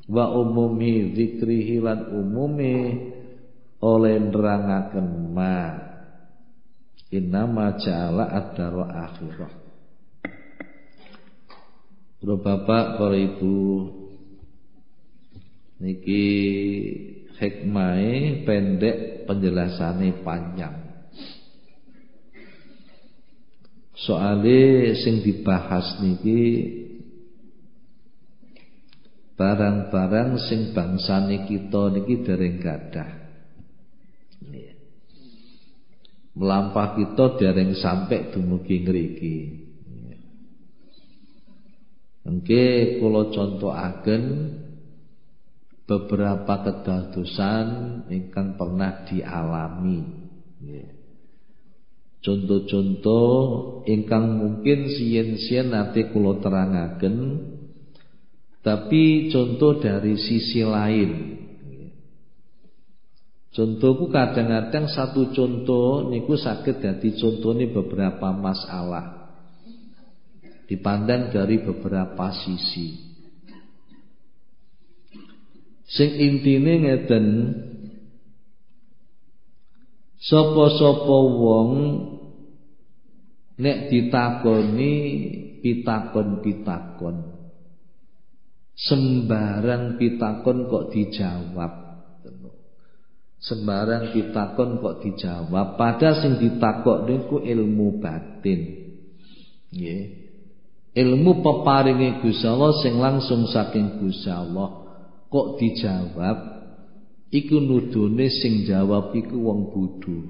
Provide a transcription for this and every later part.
wa umumi zikrihi lan umumi oleh nerangaken ma innama ja'ala ad-dara akhirah. Para bapak, para ibu, niki hikmahe pendek, penjelasane panjang. Soale sing dibahas niki barang-barang sing bangsane kita niki dereng gadah. Melampah kita dereng sampai dumugi ngriki. Engke kula contohaken beberapa kedadosan ingkang pernah dialami. Contoh-contoh ingkang mungkin sien-sien nate kula terangaken, tapi contoh dari sisi lain. Contohku kadang-kadang satu contoh niku saged dadi contone beberapa masalah dipandang dari beberapa sisi. Sing intine ngeten, sapa-sapa wong nek ditakoni pitakon-pitakon, sembarang pitakon kok dijawab. Sembarang pitakon kok dijawab, padahal sing ditakok niku ilmu batin. Nggih. Ilmu peparinge Gusti Allah sing langsung saking Gusti Allah kok dijawab, iku nudune sing jawab iku wong bodho.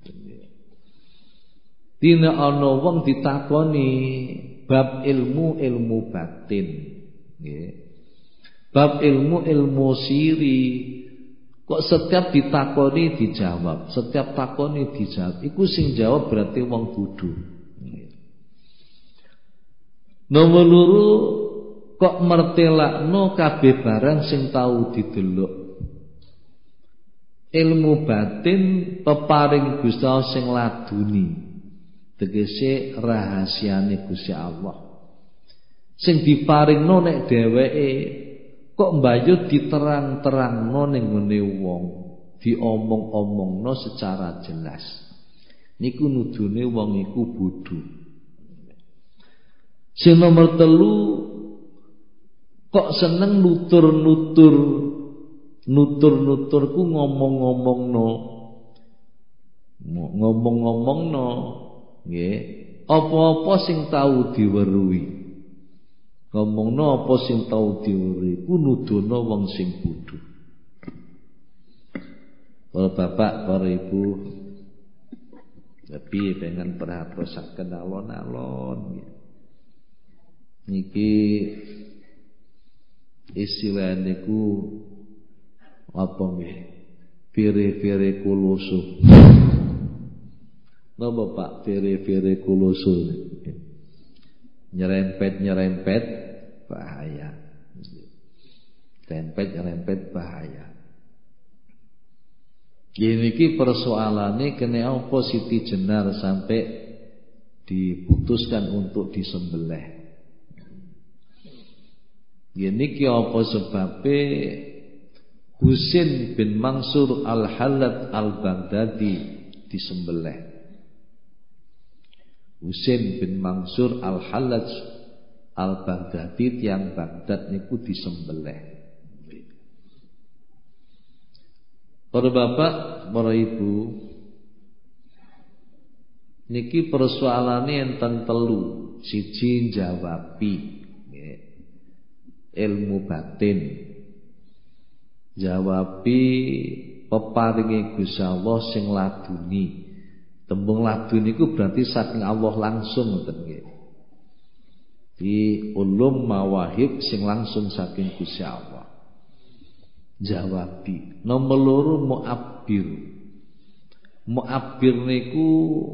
Dina ana wong ditakoni bab ilmu batin, nggih. Bab ilmu siri, kok setiap ditakoni dijawab, setiap takoni dijawab, iku sing jawab berarti wong bodho. Nomor loro, kok mertelakno kabeh barang sing tau didelok. Ilmu batin peparing Gusti Allah sing laduni, tegese rahasiane Gusti Allah. Sing diparingno nek dheweke kok mbayut diterang-terangno ning ngene wong, diomong-omongno secara jelas. Niku nudune wong iku bodho. Sing nomor telu, kok seneng nutur-nuturku ngomong-ngomongno, nggih. Apa-apa sing tau diweruhi, ngomongno apa sing tau diweruhi, ku nudono wong sing bodho. Para bapak, para ibu, tapi pengen perhatosaken alon-alon. Niki istilah niku apa nggih? Vere kulusu. Napa Pak vere kulusu? Nyerempet bahaya. Nyerempet bahaya. Gini ki persoalane kene apa Siti Jenar sampai diputuskan untuk disembelih. Gini ki apa sebabe Husain bin Mansur Al-Hallat Al-Baghdadi disembelih. Husain bin Mansur Al-Hallat Al-Baghdadi tiyang Baghdad niku disembelih. Para bapak, para ibu, niki persoalane enten telu. Siji jawabi ilmu batin, jawabi peparinge Gusti Allah sing laduni. Tembung laduni iku berarti saking Allah langsung ngoten nggih. Di ulum mawahib sing langsung saking Gusti Allah. Jawabi. Nomor loro mu'abbir. Mu'abbir niku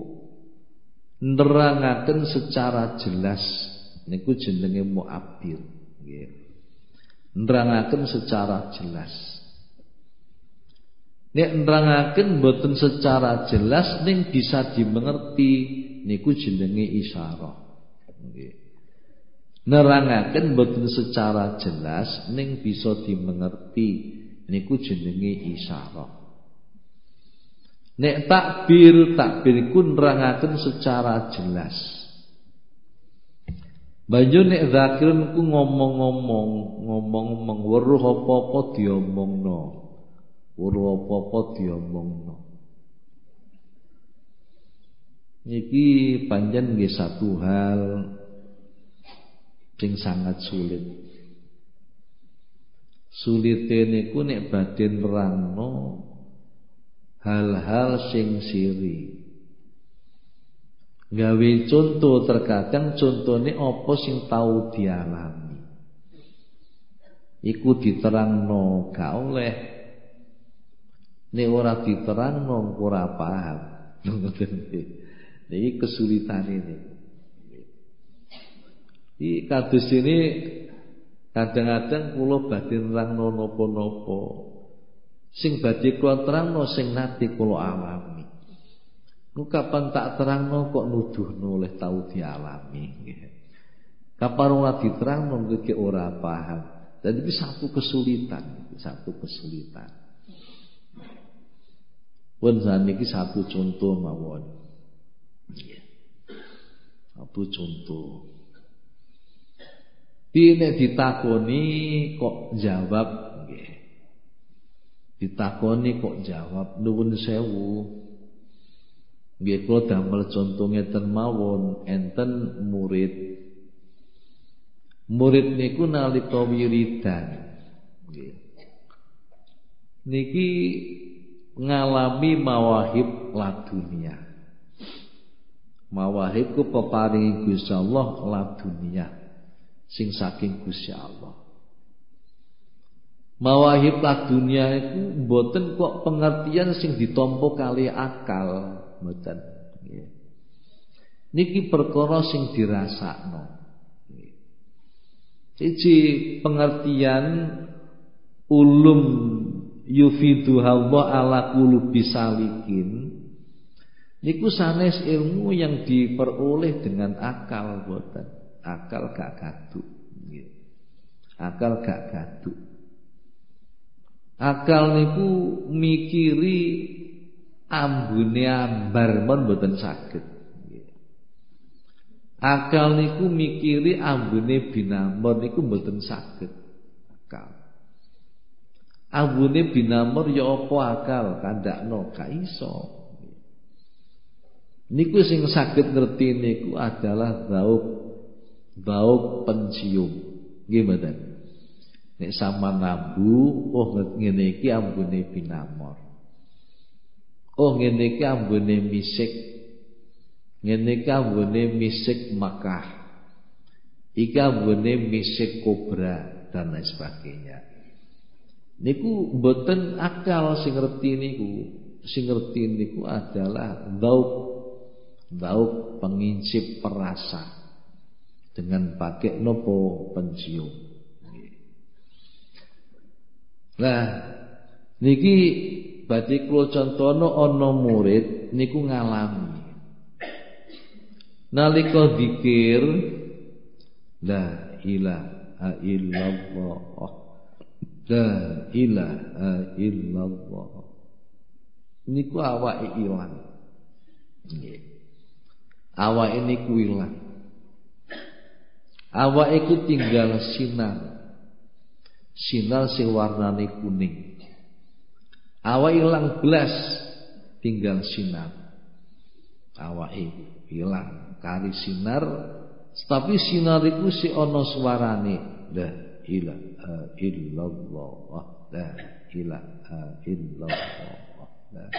nerangaken secara jelas. Niku jenenge mu'abbir nggih. Nerangaken secara jelas. Nek nerangaken boten secara jelas ning bisa dimengerti niku jenenge isyarah. Nggih. Nerangaken boten secara jelas ning bisa dimengerti. Niku jenenge isyarah. Nek takbir iku nerangaken secara jelas. Banjur nek zakirun ku ngomong weruh apa-apa diomongno. Weruh apa-apa diomongno. Niki panjen nggih satu hal sing sangat sulit. Sulite niku nek badhe nerangno hal-hal sing siri. Gawe contoh, terkadang contone apa sing tau dialami. Iku diterangno gak oleh. Nek ora diterangno ora paham. Niki kesulitan ini. Iki kados ini kadang-kadang kula badhe nerangno napa-napa. Sing badhe kula terangno sing nate kula alami. Ku kapan tak terangno kok nuduhno oleh tau dialami. Kapan ora diterangno iki ora paham. Jadi itu satu kesulitan. Pun saniki satu contoh mawon. Satu contoh. Nek ditakoni kok jawab nggih. Ditakoni kok jawab nuwun sewu. Nggih kula damel contoh ngeten mawon, enten murid. Murid niku nalika wiridan nggih. Niki ngalami mawahib ladunia. Mawahib ku peparingi Gusti Allah ladunia. Sing saking Gusti Allah. Mawahib dunia itu mboten kok pengertian sing ditampa kali akal, mboten. Niki perkara sing dirasakno. Siji pengertian ulum yufidu Allah ala qulubi salikin. Niku sanes ilmu yang diperoleh dengan akal, mboten. Akal gak gaduk. Akal gak gaduk. Akal niku mikiri ambune ambar men mboten saged. Akal niku mikiri ambune binamor niku mboten saged. Akal. Ambune binamor ya apa akal kandakno gak iso. Niku sing saged ngerti niku adalah Bauk pencium. Nggih mboten. Nek sama nambu, oh ngene iki ambune binamor. Oh ngene iki ambune misik. Ngene iki ambune misik Makkah. Iki ambune misik kobra dan lain sebagainya. Niku mboten akal sing ngerti niku. Sing ngerti niku adalah bauk pengincip perasa. Dengan pakai nopo pencium. Nah, niki badhe kula contohno ana murid niku ngalami. Nalika zikir la ilaha illallah. La ilaha illallah. Niku awake ilang. Nggih. Awake niku ilang. Awak iku tinggal sinar. Sinar sing warnane kuning. Awak ilang blas tinggal sinar. Awak ilang kari sinar, tapi sinar iku si ana suarane. La ilaha illallah. La ilaha illallah.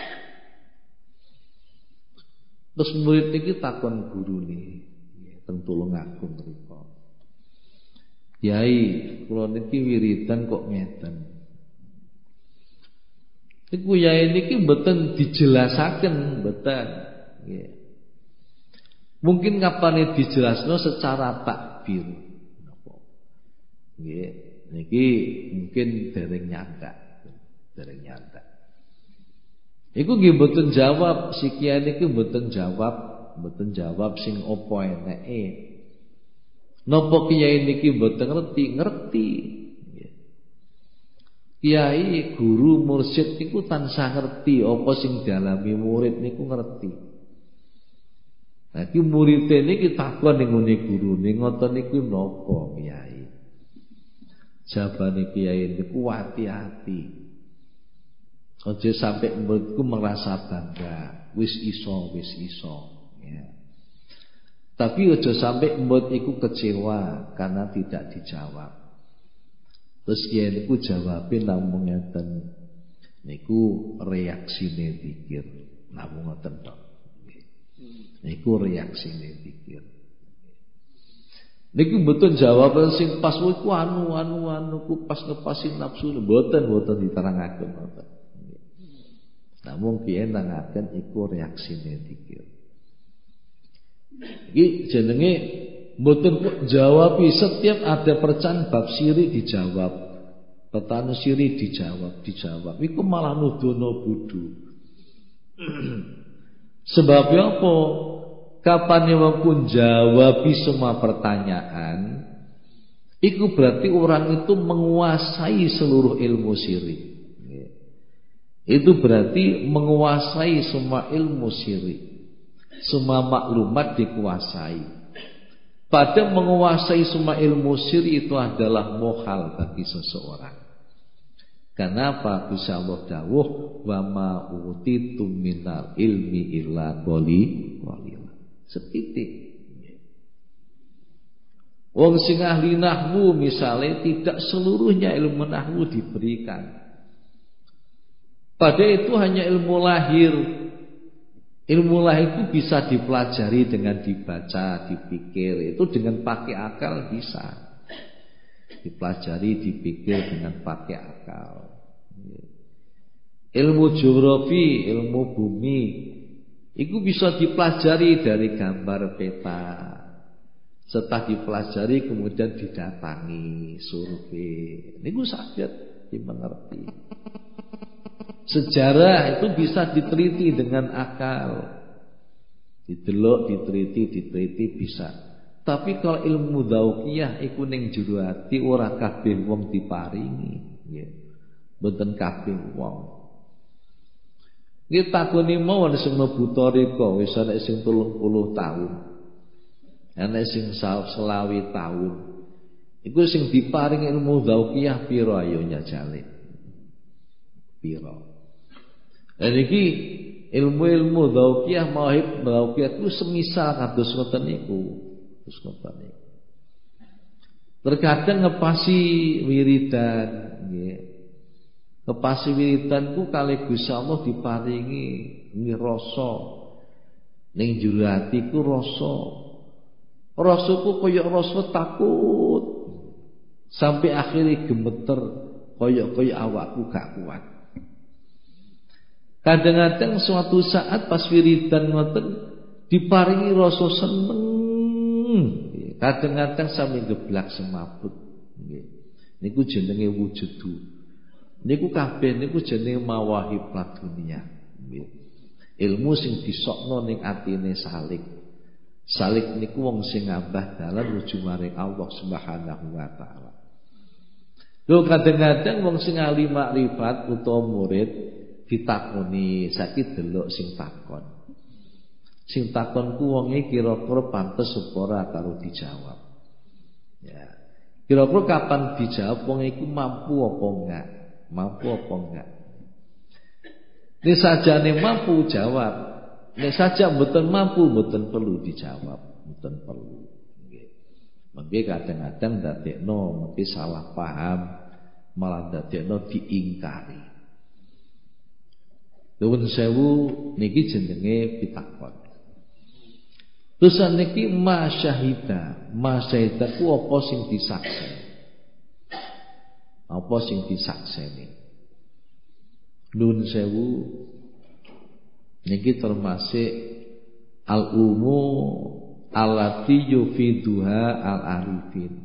Terus murid iki takon gurune, teng Tulungagung mriku. Yai, kula niki wiridan kok ngeten. Iku yai niki mboten dijelasaken, mboten. Nggih. Mungkin kapane dijelasno secara takbir. Napa? Nggih, niki mungkin dereng nyandak. Iku nggih mboten jawab, si kiai niki mboten jawab sing apa eneke. Napa kiai niki mboten ngerti. Kiai, guru, mursyid niku tansah ngerti apa sing dialami murid niku ngerti. Nah, iki murid niki takon ning ngene gurune ngoten niku napa kiai? Jawabane kiai niku hati-hati. Aja sampai muridku merasa bangga, wis iso. Ya. Tapi aja sampai murid iku kecewa karena tidak dijawab. Terus kiai niku jawabin namung ngeten. Niku reaksine pikir. Namung ngoten tok. Niku reaksine pikir. Niku mboten jawaban sing pas ku anu ku pas ngepasin nafsu mboten diterangaken ngoten. Namun kiai nangaken iku reaksine pikir. Iki jenenge mboten kok jawabi setiap ada percan bab siri dijawab. Petani siri dijawab. Iku malah nudono bodho. Sebabnya apa? Kapan wong pun jawabi semua pertanyaan, iku berarti orang itu menguasai seluruh ilmu siri. Itu berarti menguasai semua ilmu siri. Semua maklumat dikuasai. Pada menguasai semua ilmu siri itu adalah mohal bagi seseorang. Kenapa? Bisa Allah dawuh wa ma utitum minal ilmi illa qalila. Setitik. Wong sing ahli nahwu misalnya tidak seluruhnya ilmu nahwu diberikan. Padahal itu hanya ilmu lahir. Ilmu lahir itu bisa dipelajari dengan dibaca, dipikir. Itu dengan pakai akal bisa. Dipelajari, dipikir dengan pakai akal. Ilmu geografi, ilmu bumi, itu bisa dipelajari dari gambar peta. Setelah dipelajari kemudian didatangi, survei. Ini sakit dimengerti. Sejarah itu bisa diteliti dengan akal. Didelok, diteliti bisa. Tapi kalau ilmu dzauqiyah iku ning jero ati ora kabeh wong diparingi, nggih. Mboten kabeh wong. Nggih takoni mawon sing mlebu thariqah wis ana sing 30 tahun. Ana sing 20 tahun. Iku sing diparingi ilmu dzauqiyah pira ayo nyajale. Pira. Dan iki ilmu-ilmu dzauqiyah mauhib dzauqiyah itu semisal kados ngoten niku. Terus ngoten niku. Terkadang ngepasi wiridan nggih. Ngepasi wiridan ku kalih Gusti Allah diparingi rasa ning jero ati ku rasa. Rasaku kaya rasa takut. Sampai akhirnya gemeter kaya awakku gak kuat. Kadang-kadang suatu saat pas wiridan ngoten diparingi rasa seneng. Kadang-kadang sampe geblak semaput. Niku jenenge wujudu. Niku kabeh niku jenenge mawahib dunia. Ilmu sing disokno ning atine salik. Salik niku wong sing ngambah dalan nuju maring Allah Subhanahu wa taala. Lho kadang-kadang wong sing ahli makrifat utawa murid ditakoni, saiki delok sing takon. Sing takon ku wonge kira-kira pantes apa ora karo dijawab. Ya. Kira-kira kapan dijawab wong iku mampu apa enggak? Mampu apa enggak? Nek sajane mampu jawab, nek saja mboten mampu mboten perlu dijawab, mboten perlu. Nggih. Mengke kadang-kadang ndadekno mesti salah paham, malah ndadekno diingkari. Nuwun sewu niki jenenge pitakon. Terus niki masyahida ku apa sing disakseni? Apa sing disakseni? Nuwun sewu niki termasuk al-umu allati yufiduha al-arifin.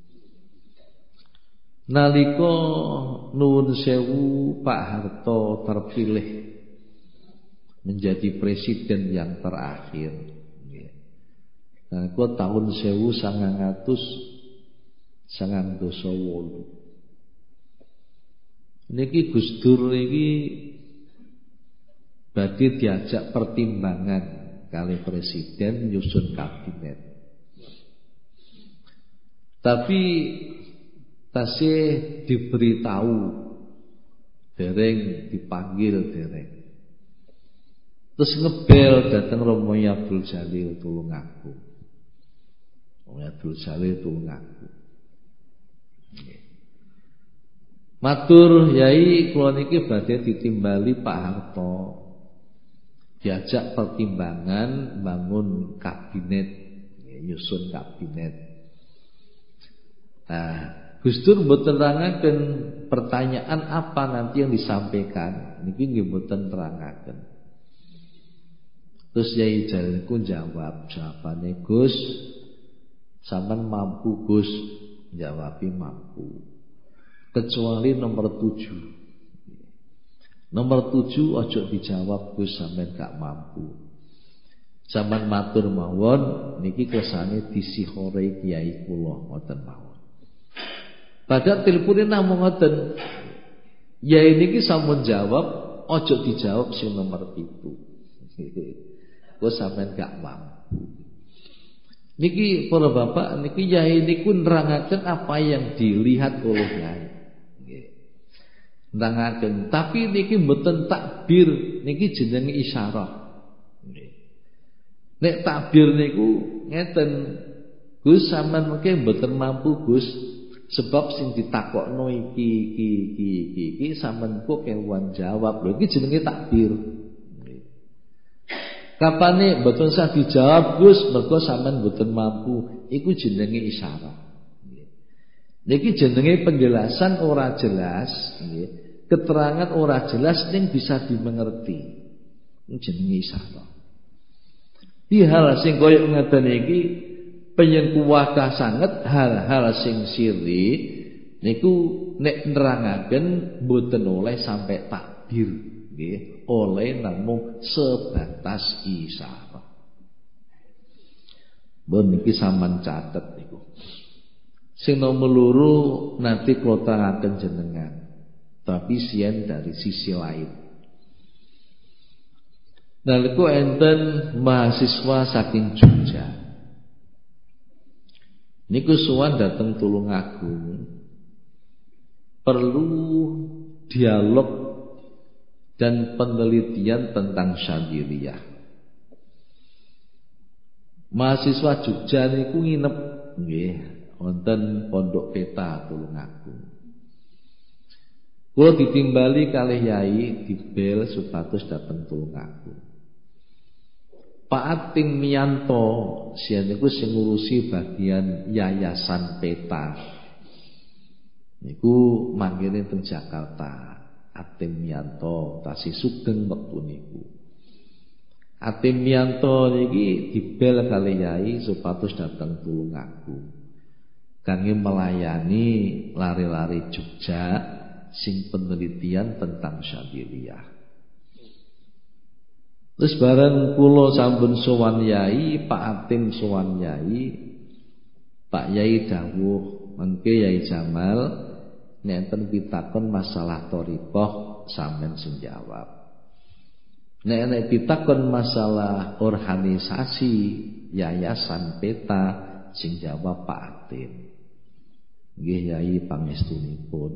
Nalika nuwun sewu Pak Harto terpilih menjadi presiden yang terakhir. Nah, ku tahun 1998. Niki Gus Dur niki badhe diajak pertimbangan kali presiden nyusun kabinet. Tapi tasih diberitahu dereng dipanggil dereng. Terus ngebel datang Romo Abdul Jalil Tulungagung. Romo Abdul Jalil Tulungagung. Matur Yai kula niki badhe ditimbali Pak Harto. Diajak pertimbangan bangun kabinet, nyusun kabinet. Nah, Gus Dur mboten nerangaken pertanyaan apa nanti yang disampaikan. Niki nggih mboten nerangaken. Terus Yai Jalilku jawab, jawabane Gus, sampean mampu Gus, jawabi mampu. Kecuali nomor 7. Nomor 7 ojo dijawab Gus sampean gak mampu. Sampean matur mawon niki kersane disihore kiai kula ngoten mawon. Padahal telepone namung ngoten. Yai niki sampun jawab, ojo dijawab sing nomor 7. Kok sampean gak mampu. Niki para bapak niki yai niku nerangaken apa yang dilihat oleh yai. Nggih. Nerangaken, tapi niki mboten takbir, niki jenenge isyarah. Nggih. Nek takbir niku ngeten, Gus sampean mengke mboten mampu Gus, sebab sing ditakokno iki sampean kok kewan jawab. Lho iki jenenge takbir. Kapane mboten sah dijawab Gus mergo sampean mboten mampu, iku jenenge isyarat. Niki jenenge penjelasan ora jelas, nggih. Keterangan ora jelas ning bisa dimengerti. Ini jenenge isyarat. Di hal sing koyo ngeten iki penyen kuwata sanget hal-hal sing siri niku nek nerangaken mboten oleh sampai takbir, nggih. Oleh namung sebatas isyarat. Bon niki sampean catet niku. Sing nomor loro nanti kula terangaken jenengan. Tapi sien dari sisi lain. Nalika enten mahasiswa saking Jogja. Niku sowan dateng Tulungagung. Perlu dialog dan penelitian tentang Syadziliyah. Mahasiswa Jogja niku nginep nggih wonten Pondok Peta Tulungagung. Kula ditimbali kalih yai dibel supados dateng Tulungagung. Pak Ating Miyanto siyen niku sing ngurusi bagian Yayasan Peta. Niku manggene teng Jakarta. Atim Miyanto tasih sugeng wektu niku. Atim Miyanto niki dibel kali yai supados dateng Tulungagung. Kangge melayani lari-lari Jogja sing penelitian tentang Syadziliyah. Terus bareng kula sampun sowan yai, Pak Atim sowan yai, Pak Yai dawuh, mengke Yai Jamal nek enten pitakon masalah thariqah sampean sing jawab. Nek pitakon masalah organisasi Yayasan Peta sing jawab Pak Atim. Nggih Yai pangestunipun.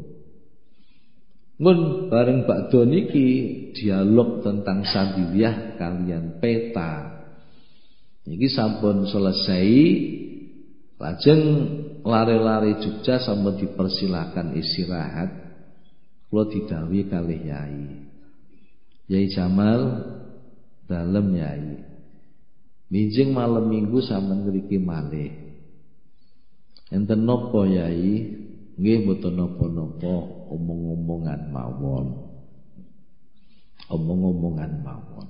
Mun bareng bakdo niki dialog tentang Syadziliyah kalian Peta. Niki sampun selesai. Lajeng lari-lari Jogja sampun dipersilakan istirahat. Kula didhawuhi kalih Yai. Yai Jamal dalem Yai. Mijing malam Minggu sampean ngriki malih. Enten napa Yai? Nggih mboten napa-napa, omong-omongan mawon. Omong-omongan mawon.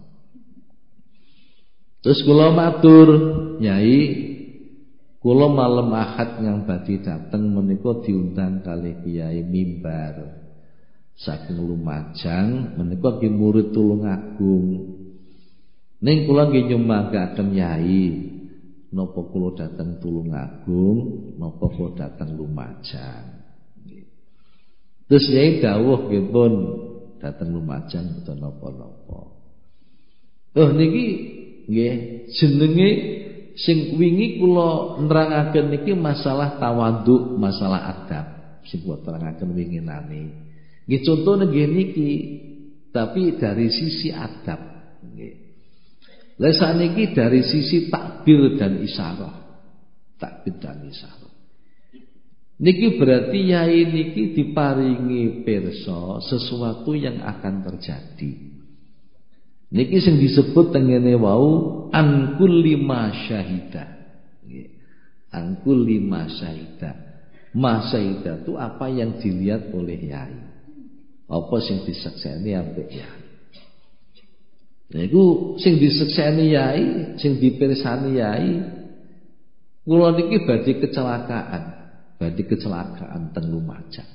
Terus kula matur, Yai, kula malam Ahad yang badhe dateng menika diundang kalih Kiai Mimbar saking Lumajang, menika nggih murid Tulungagung. Ning kula nggih nyumbangkaken Yai napa kula dateng Tulungagung, napa kula dateng Lumajang. Terus yai dawuh nggih pun dateng Lumajang mboten napa-napa. Oh niki nggih jenenge sing wingi kula nerangaken niki masalah tawadhu, masalah adab. Sing kula terangaken winginane. Nggih contone nggih niki, tapi dari sisi adab nggih. Lah sakniki dari sisi takbir dan isyarah. Takbir dan isyarah. Niki berarti yai niki diparingi pirsa sesuatu yang akan terjadi. Niki sing disebut tengene wau an kulli ma syahida. Nggih. An kulli ma syahida. Ma syahida itu apa yang dilihat oleh yai. Apa sing disakseni ambek yai. Niku sing disekseni yai, sing dipirsani yai, kula niki badhe kecelakaan teng Lumajang.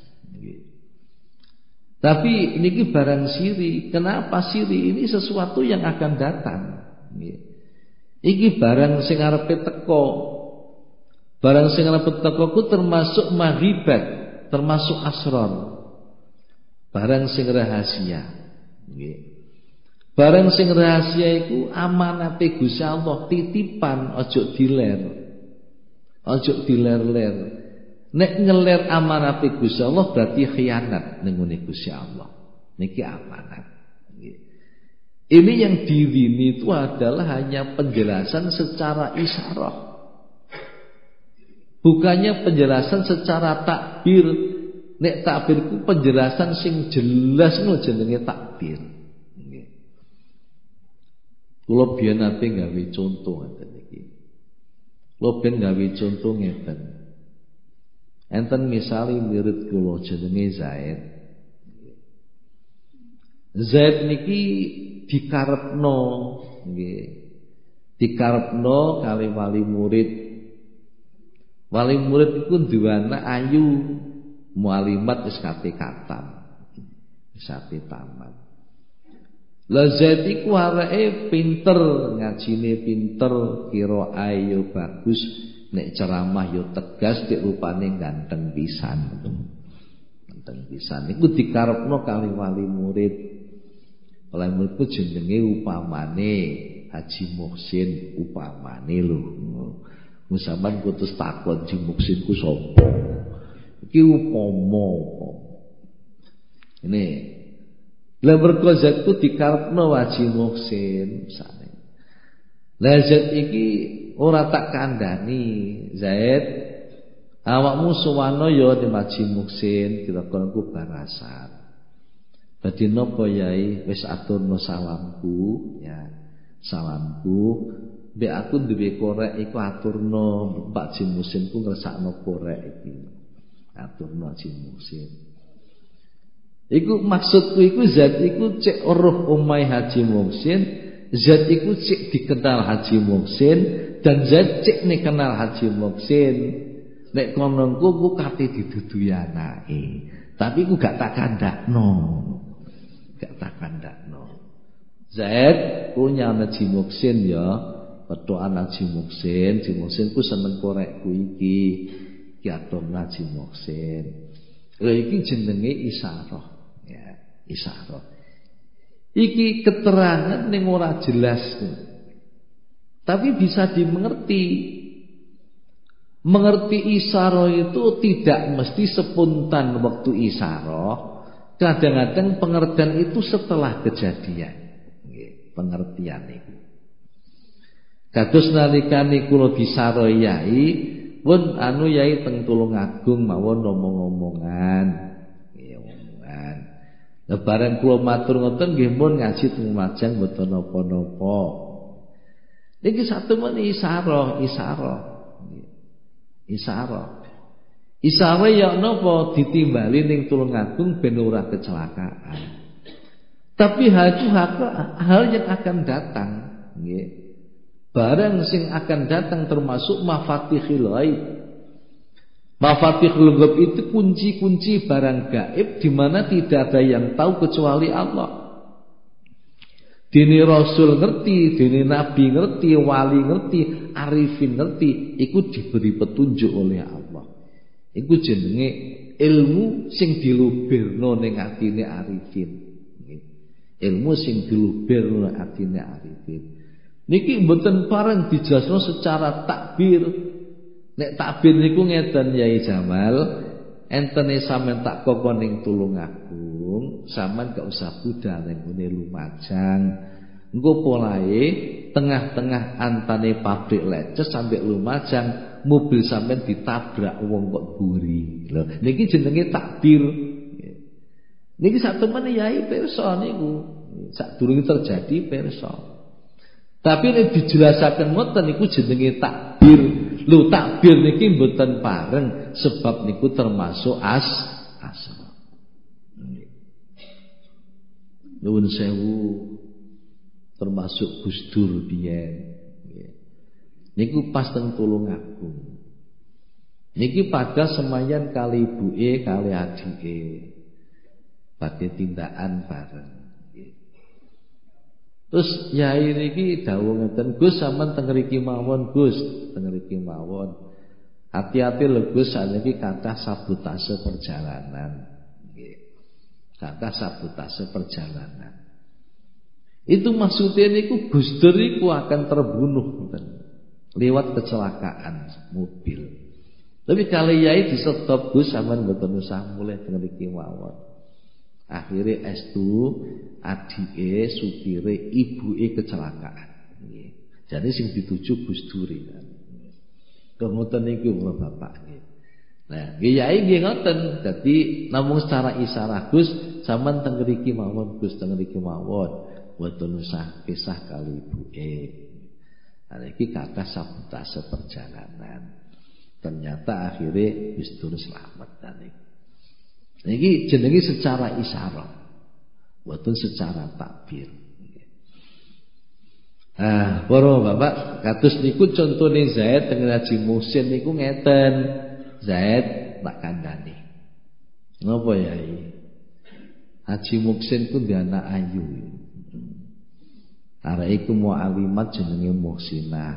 Tapi niki barang siri. Kenapa siri? Ini sesuatu yang akan datang. Iki barang sing arepe teko. Barang sing arepe teko ku termasuk maghibat, termasuk asrar. Barang sing rahasia. Nggih. Barang sing rahasia iku amanate Gusti Allah, titipan, ojo diler. Ojo diler-ler. Nek ngeler amanate Gusti Allah berarti khianat ning ngene Gusti Allah. Niki amanat. Ini yang dirini itu adalah hanya penjelasan secara isyarah. Bukannya penjelasan secara takbir. Nek takbir ku penjelasan sing jelas ngono jenenge takbir. Kula biyen nate gawe contoh ngeten iki. Kula ben gawe contoh ngeten. Enten misale murid kula jenenge Zaid. Zaid niki dikarepno nggih. Dikarepno kali wali murid. Wali murid iku duwe anak ayu, mualimat wis kate katam. Wis ate tamat. Lah Zaid iku areke pinter, ngajine pinter, qiraah yo bagus, nek ceramah yo tegas, dik rupane ganteng pisan. Ganteng pisan iku dikarepno kali wali murid. Wali murid ku jenenge upamane Haji Muhsin, upamane lho. Musaman kutus takon Haji Muhsin ku sapa? Iki upama. Ini lah mergo Zaid ku dikarepno Haji Muhsin misale. Lah Zaid iki ora tak kandhani, Zaid awakmu suwano ya di Haji Muhsin kira-kira ku barasan. Badhe napa Yai? Wis aturno salamku ya. Salamku mbek aku duwe korek iku aturno Pak Haji Muhsin ku ngresakno korek iki. Aturno Haji Muhsin. Iku maksudku iku Zaid iku cek roh omahe Haji Muhsin, Zaid iku cek dikenal Haji Muhsin dan Zaid cek nek kenal Haji Muhsin. Nek kono ku kate didudui anake, tapi ku gak tak kandakno. Gak tak kandakno. Zaid punya Haji Muhsin ya, petuan Haji Muhsin, Haji Muhsin ku seneng korekku iki. Ki atur Haji Muhsin. Lha iki jenenge isyarah. Ya, isyarah. Iki keterangan ning ora jelas. Tapi bisa dimengerti. Mengerti isyarah itu tidak mesti spontan waktu isyarah. Kadang-kadang pengertian itu setelah kejadian. Nggih, pengertian itu. Kados nalikane kula disaroh yai, pun anu yai teng Tulungagung mawon ngomong-ngomongan. Lebaran kula matur ngoten nggih mun ngaji teng Lumajang mboten napa-napa. Niki satu men isyarah. Isyarah ya napa ditimbali ning Tulungagung ben ora kecelakaan. Tapi hal yang akan datang, nggih. Barang sing akan datang termasuk mafatihul ghaib. Mafatihul ghaib itu kunci-kunci barang gaib di mana tidak ada yang tahu kecuali Allah. Dene rasul ngerti, dene nabi ngerti, wali ngerti, arifin ngerti, iku diberi petunjuk oleh Allah. Iku jenenge ilmu sing dilubirno ning atine arifin. Ilmu sing dilubirno ning atine arifin. Niki mboten pareng dijelasno secara takbir. Nek takbir niku ngeten Yai Jamal, entene sampean tak kokon ning Tulungagung, sampean gak usah budal ning ngene Lumajang. Engko polahe tengah-tengah antane pabrik leces sampai Lumajang, mobil sampean ditabrak wong kok buri. Lho, niki jenenge takbir. Niki sak temene Yai pirsa niku. Sadurunge terjadi pirsa. Tapi nek dijelasaken ngoten niku jenenge takbir. Lho takbir niki mboten pareng sebab niku termasuk asma. Nuwun sewu termasuk Gus Dur biyen. Niku pas teng Tulungagung. Niki pada semayan kali ibuke kali adike. Badhe tindakan bareng. Terus yai niki dawuh ngeten, Gus sampean teng mriki mawon, Gus, teng mriki mawon. Hati-hati lho Gus, sakniki kathah sabotase perjalanan. Nggih. Kathah sabotase perjalanan. Itu maksudnya niku Gus Dur niku akan terbunuh lewat kecelakaan mobil. Tapi kalau yai disetop Gus sampean mboten usah mulih teng mriki mawon. Akhirnya estu adike supire ibuke kecelakaan. Nggih. Jadi sing dituju Gus Dur kan. Kemudian niku Bapak nggih. Nah, nggih yai nggih ngoten. Dadi namung secara isyarat Gus sampean teng mriki mawon, Gus teng mriki mawon. Mboten usah pisah kali ibuke. Nah, iki kathah sabotase perjalanan. Ternyata akhirnya Gus Dur selamat dan niki jenenge secara isyarat. Mboten secara takbir. Ah, para Bapak, kados niku contone Zaid teng Haji Muhsin niku ngeten. Zaid tak kandhani. Napa Yai? Haji Muhsin ku ndek anak ayu. Arek iku mualimat jenenge Muhsinah.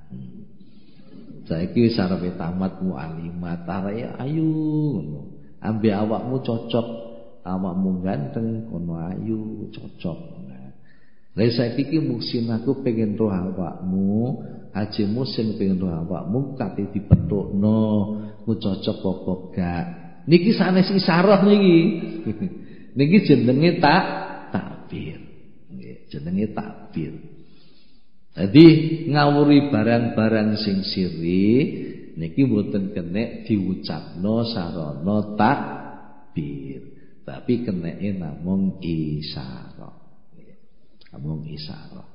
Saiki wis arep tamat mualimat, arek ayu ngono. Ambe awakmu cocok, awakmu ganteng, kono ayu, cocok. Nah, lha saiki iki Muhsinah ku pengen roh awakmu, Haji Muhsin pengen roh awakmu kate dipethukno, ku cocok apa gak. Niki sanes isyarat niki. Niki jenenge takbir. Jenenge takbir. Jadi ngawuri barang-barang sing siri niki mboten kenek diucapno sarana takbir, tapi keneke namung isyarat. Namung isyarat.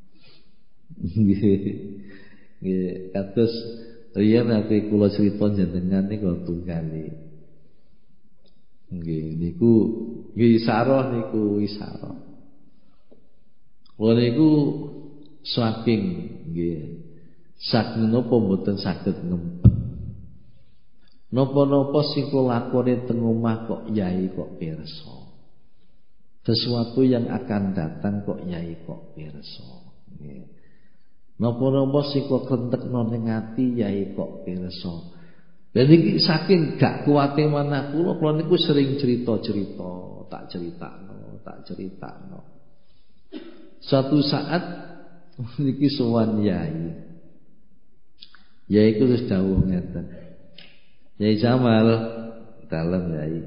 Nggih, kados riyen aku kula crita jenengan niku tunggali. Nggih, niku isyarat niku isyarat. Wong niku saking nggih saking napa mboten saged ngempet. Napa-napa sing kula lakoni teng omah kok yai kok pirsa. Sesuatu yang akan datang kok yai kok pirsa. Nggih. Napa-napa sing kok klentekno ning ati yai kok pirsa. Lha niki saking gak kuwate manah kula niku sering cerita-cerita, tak ceritakno. Suatu saat niki sowan yai. Yai ku wis dawuh ngeten. Yai Jamal dalem yai.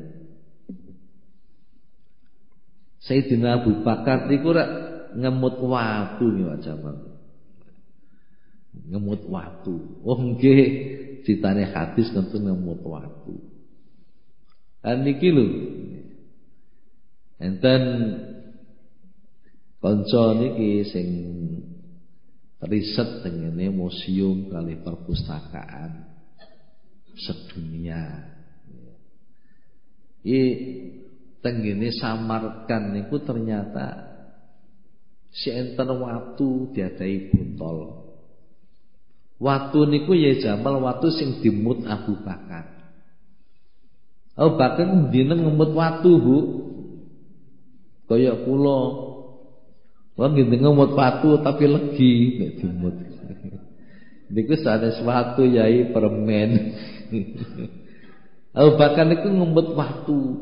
Sayyidina Abu Bakar niku rak ngemut watu niku Pak Jamal. Ngemut watu. Oh nggih, critane hadis tentu ngemut watu. Lan niki lho. Enten kanca niki sing riset tengene museum kali perpustakaan sedunia. Iki tengene Samarkand niku ternyata si enten watu diadai botol. Watu niku ya Jamal watu sing dimut Abu Bakar. Abu Bakar ndine ngemut watu, Bu. Kaya kula Wong nggih ngemut watu tapi legi nek dimut. Niku sanes watu yai permen. Bahkan niku ngemut watu.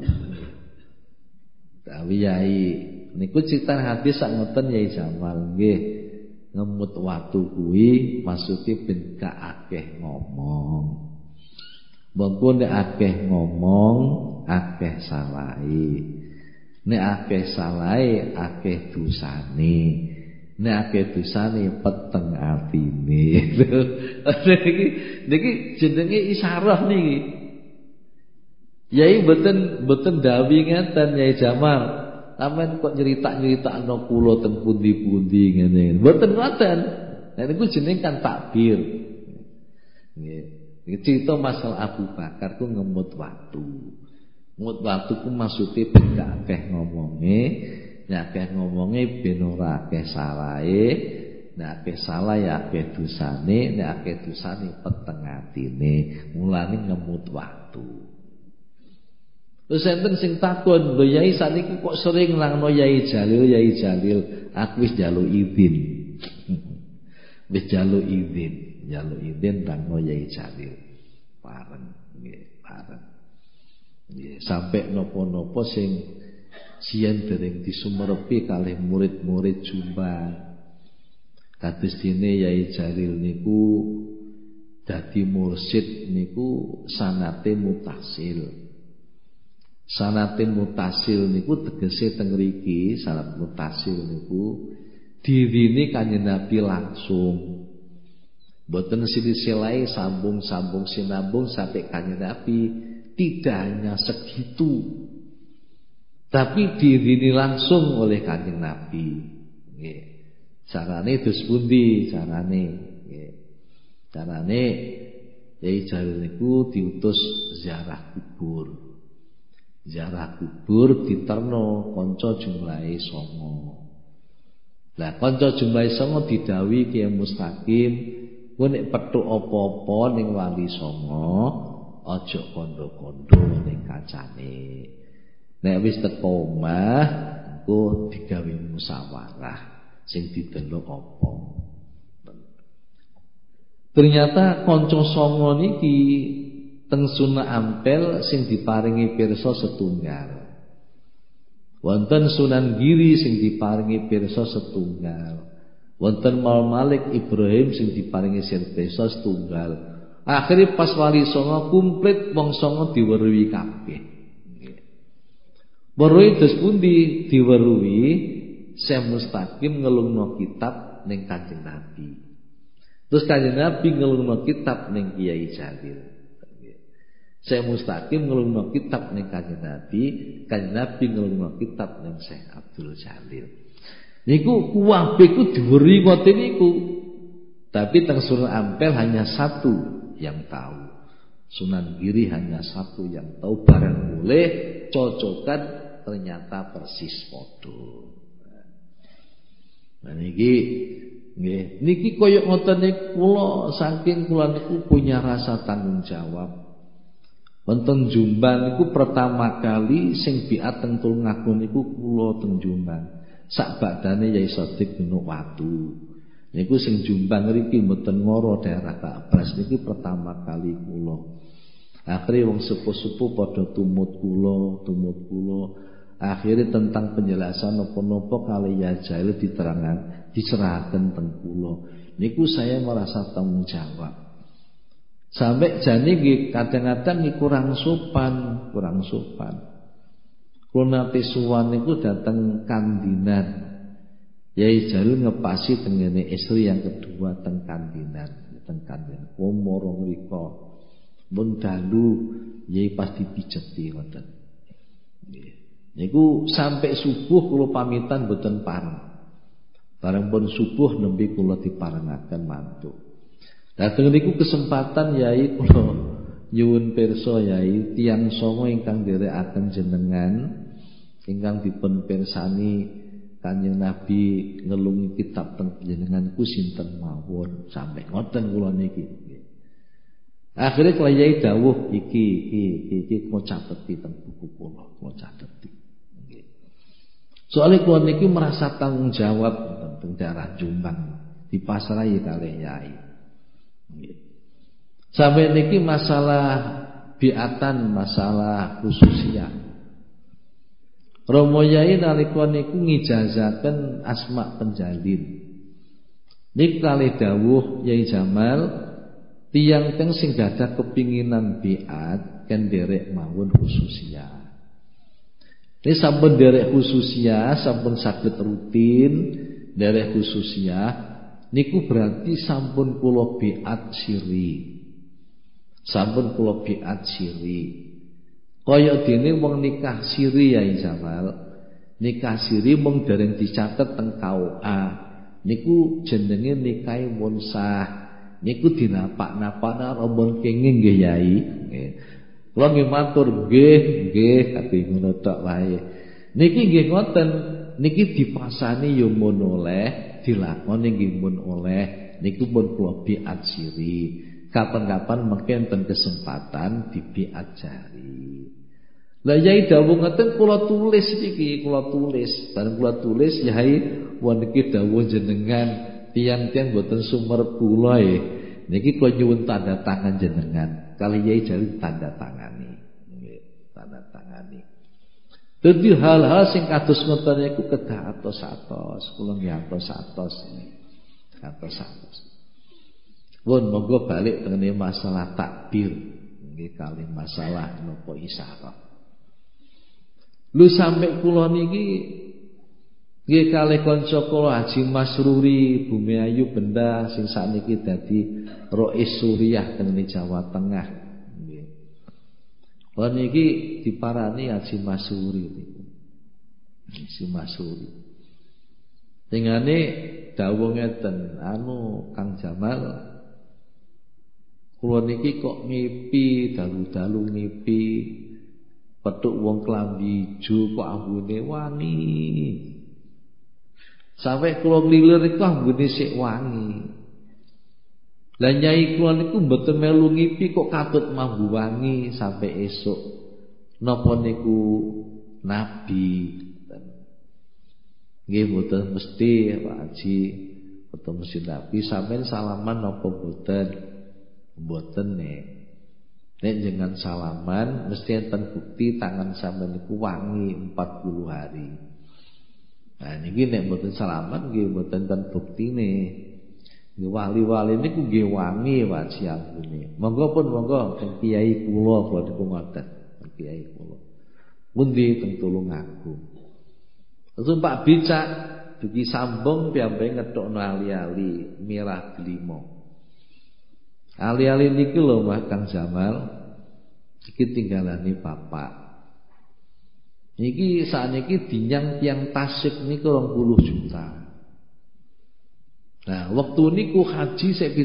Tapi yai niku cerita hadis sak ngoten Yai Jamal nggih. Ngemut watu kuwi maksude ben gak akeh ngomong. Mengko nek akeh ngomong, akeh salahe. Nek akeh salahe, akeh dosane. Nek akeh dosane peteng atine. Niki jenenge isyarah niki. Yai mboten dawuh ngeten Yai Jamal. Sampeyan kok nyeritakno kula teng pundi-pundi ngene. Mboten ngoten. Nah niku jenenge kan takbir. Nggih. Iki cerita masalah Abu Bakar ku ngemut watu. Ngemut watu ku maksude ben gak akeh ngomonge, nek akeh ngomonge ben ora akeh salahe, nek akeh salah ya akeh dosane, nek akeh dosane peteng atine. Mulane ngemut watu. Terus enten sing takon, "Lho Yai saniki kok sering nangno Yai Jalil, aku wis njaluk izin." Wis njaluk izin nangno Yai Jalil. Pareng, nggih, pareng. Nggih, sampai napa-napa sing siyen dereng disumerepi kalih murid-murid Jombang. Kados dene Yai Jalil niku dadi mursyid niku sanate mutasil. Sanate mutasil niku tegese teng mriki, sanat mutasil niku dirine Kanjeng Nabi langsung. Mboten silsilahe sambung-sambung sinambung sampai Kanjeng Nabi, tidak hanya segitu. Tapi dirini langsung oleh Kanjeng Nabi. Nggih. Carane dos pundi carane? Nggih. Carane Yai Jalil niku diutus ziarah kubur. Ziarah kubur diterno kanca jumlahe 9. Lah kanca jumlahe 9 didhawuhi Kiai Mustaqim, kowe nek petuk apa-apa ning Wali Songo, aja kondo-kondo ning kancane. Nek wis teko omah, engko digawe musyawarah sing didelok apa. Ternyata kanca songo niki teng Sunan Ampel sing diparingi pirsa setunggal. Wonten Sunan Giri sing diparingi pirsa setunggal. Wonten Mal Malik Ibrahim sing diparingi pirsa setunggal. Akhirnya pas Wali Songo komplit wong songo diweruhi kabeh. Weruhi terus pundi diweruhi Syekh Mustaqim ngelungno kitab ning Kanjeng Nabi. Terus Kanjeng Nabi ngelungno kitab ning Kiai Jalil. Syekh Mustaqim ngelungno kitab ning Kanjeng Nabi, Kanjeng Nabi ngelungno kitab ning Syekh Abdul Jalil. Niku kuwabe ku diweruhi ngoten niku. Tapi teng Sunan Ampel hanya satu yang tahu. Sunan Giri hanya satu yang tahu, barang boleh cocokan ternyata persis padha. Nah niki nggih, niki koyo ngoten niku kula saking kula niku punya rasa tanggung jawab. Wonten Jombang niku pertama kali sing biat teng Tulungagung niku kula teng Jombang. Sak badane Yai Sodik Gunung Watu. Niku sing Jombang ngriki mboten ngoro daerah Kabras niki pertama kali kula. Akhire wong sepuh-sepuh padha tumut kula. Akhire tentang penjelasan napa-napa kali ya Jalil diterangkan, diserahkan teng kula. Niku saya merasa tanggung jawab. Sampai jane nggih kadang-kadang kurang sopan. Kula nate suwan niku dateng Kandinan. Yai Jalil ngepasi tengene istri yang kedua teng Kandinan. Moro mriko. Mun dalu yai pas dipijeti ngoten. Nggih. Niku sampai subuh kula pamitan mboten pareng. Bareng pun subuh nembe kula diparengaken mantuk. Dateng niku kesempatan Yai kula nyuwun pirsa Yai tiyang songo ingkang nderekaken jenengan ingkang dipun pirsani Kanjeng Nabi ngelungi kitab teng jenengan ku sinten mawon sampai ngoten kula niki. Akhire kula Yai dawuh iki kula cateti teng buku kula cateti. Nggih. Soalnya kula niki merasa tanggung jawab tentang daerah Jombang dipasrahi kalih yai. Sampai niki masalah biatan, masalah khususiyah. Romo yai nalika niku ngijazaken Asma Penjalin. Nik kalih dawuh Yai Jamal, tiyang teng sing gadah kepinginan biat kan derek mawon khususiyah. Ini sampun derek khususiyah, sampun saged rutin derek khususiyah, niku berarti sampun kula biat siri. Sampun kula biat siri. Kaya dene wong nikah siri Yai Jamal. Nikah siri mung dereng dicatet teng KUA. Niku jenenge nikahe mun sah. Niku dinapak-napakna rombon kenging nggih Yai. Nggih. Kula nggih matur nggih kabeh ngono tok wae. Niki nggih ngoten, niki dipasani ya mun oleh, dilakoni nggih mun oleh. Niku pun kula biat siri. Kapan-kapan mungkin enten kesempatan dibiat jari. Lah Yai dawuh ngoten kula tulis iki, kula tulis. Bareng kula tulis Yai niki dawuh jenengan tiang-tiang boten sumer kula niki kula nyuwun tanda tangan jenengan. Kali Yai jari tanda tangani. Nggih, tanda tangani. Dadi hal-hal sing kados ngoten niku kedah atos-atos, kula nggih atos-atos. Atos-atos. Pun monggo balik tengene masalah takbir. Nggih kali masalah napa isyarah. Lu sampai kula niki nggih kalih kanca kula Haji Masruri Bumi Ayu Benda sing sakniki dadi Rais Suriah tengene Jawa Tengah. Nggih. Kula niki diparani Haji Masruri niku. Haji Masruri. Tengane dawuh ngeten, Kang Jamal kula niki kok ngipi dalu-dalu ngipi petuk wong klambi ijo kok ambune wangi. Sampai kula nglilir iku ambune sik wangi. Lah nyai kula niku mboten melu ngipi kok katut mambu wangi sampai esuk. Napa niku nabi? Nggih mboten mesti Pak Haji, mboten mesti nabi. Sampeyan salaman napa mboten? Mboten nek jenengan salaman mesti enten bukti tangan sampeyan niku wangi 40 hari. Nah niki nek mboten salaman nggih mboten enten buktine. Nggih wali-wali niku nggih wangi waji ambune. Monggo pun monggo teng kiai kula niku ngoten, kiai kula. Pundi teng Tulungagung. Terus Pak Bicak dugi sambung piyambake ngetokno ali-ali Mirah Delima. Ali-ali niki lho Mas Kang Jamal, iki tinggalane bapak. Niki sakniki dinyang tiyang Tasik niku 20 juta. Nah, waktu niku haji sik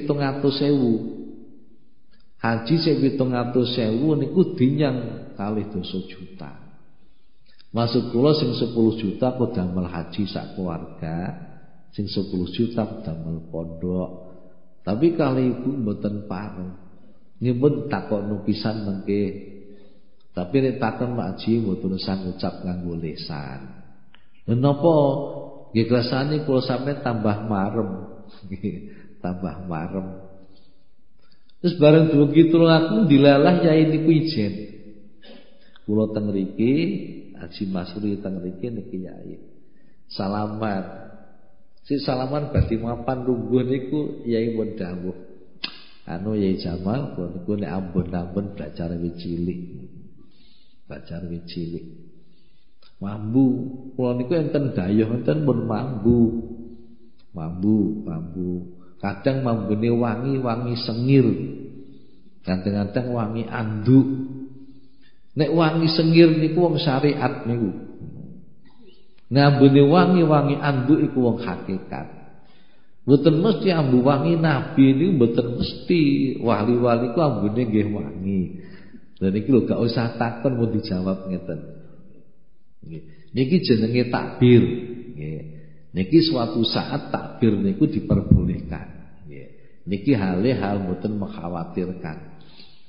700.000. Haji sik 700.000 niku dinyang kalih 12 juta. Maksud kula sing 10 juta kok damel haji sak keluarga, sing 10 juta damel pondok. Tapi kali ibu mboten pareng. Nyebut takokno pisan mengke. Tapi nek takon Pak Haji mboten usah ngucap nganggo lisan. Lha napa nggih kersane kula sampe tambah marem. Tambah marem. Terus bareng dugi Tulungagung dilalah yai niku ijen. Kula teng mriki, Haji Masruri teng mriki niki yai. Salaman. Si salaman badhe mapan lungguh niku yai pun dawuh. Yai Jamal kula niku nek ampun-ampun belajar wiwit cilik. Belajar wiwit cilik. Mambu, kula niku enten dayuh enten pun mambu. Mambu. Kadang mambune wangi sengir. Kadang-kadang wangi anduk. Nek wangi sengir niku wong syariat niku. Ngambune wangi anduk iku wong hakikat. Mboten mesti ambu wangi nabi niku mboten mesti. Wali-wali ku ambune nggih wangi. Lha niki lho gak usah takon mun dijawab ngeten. Nggih. Niki jenenge takbir, nggih. Niki suatu saat takbir niku diperbolehkan. Nggih. Niki hal mboten mengkhawatirkan.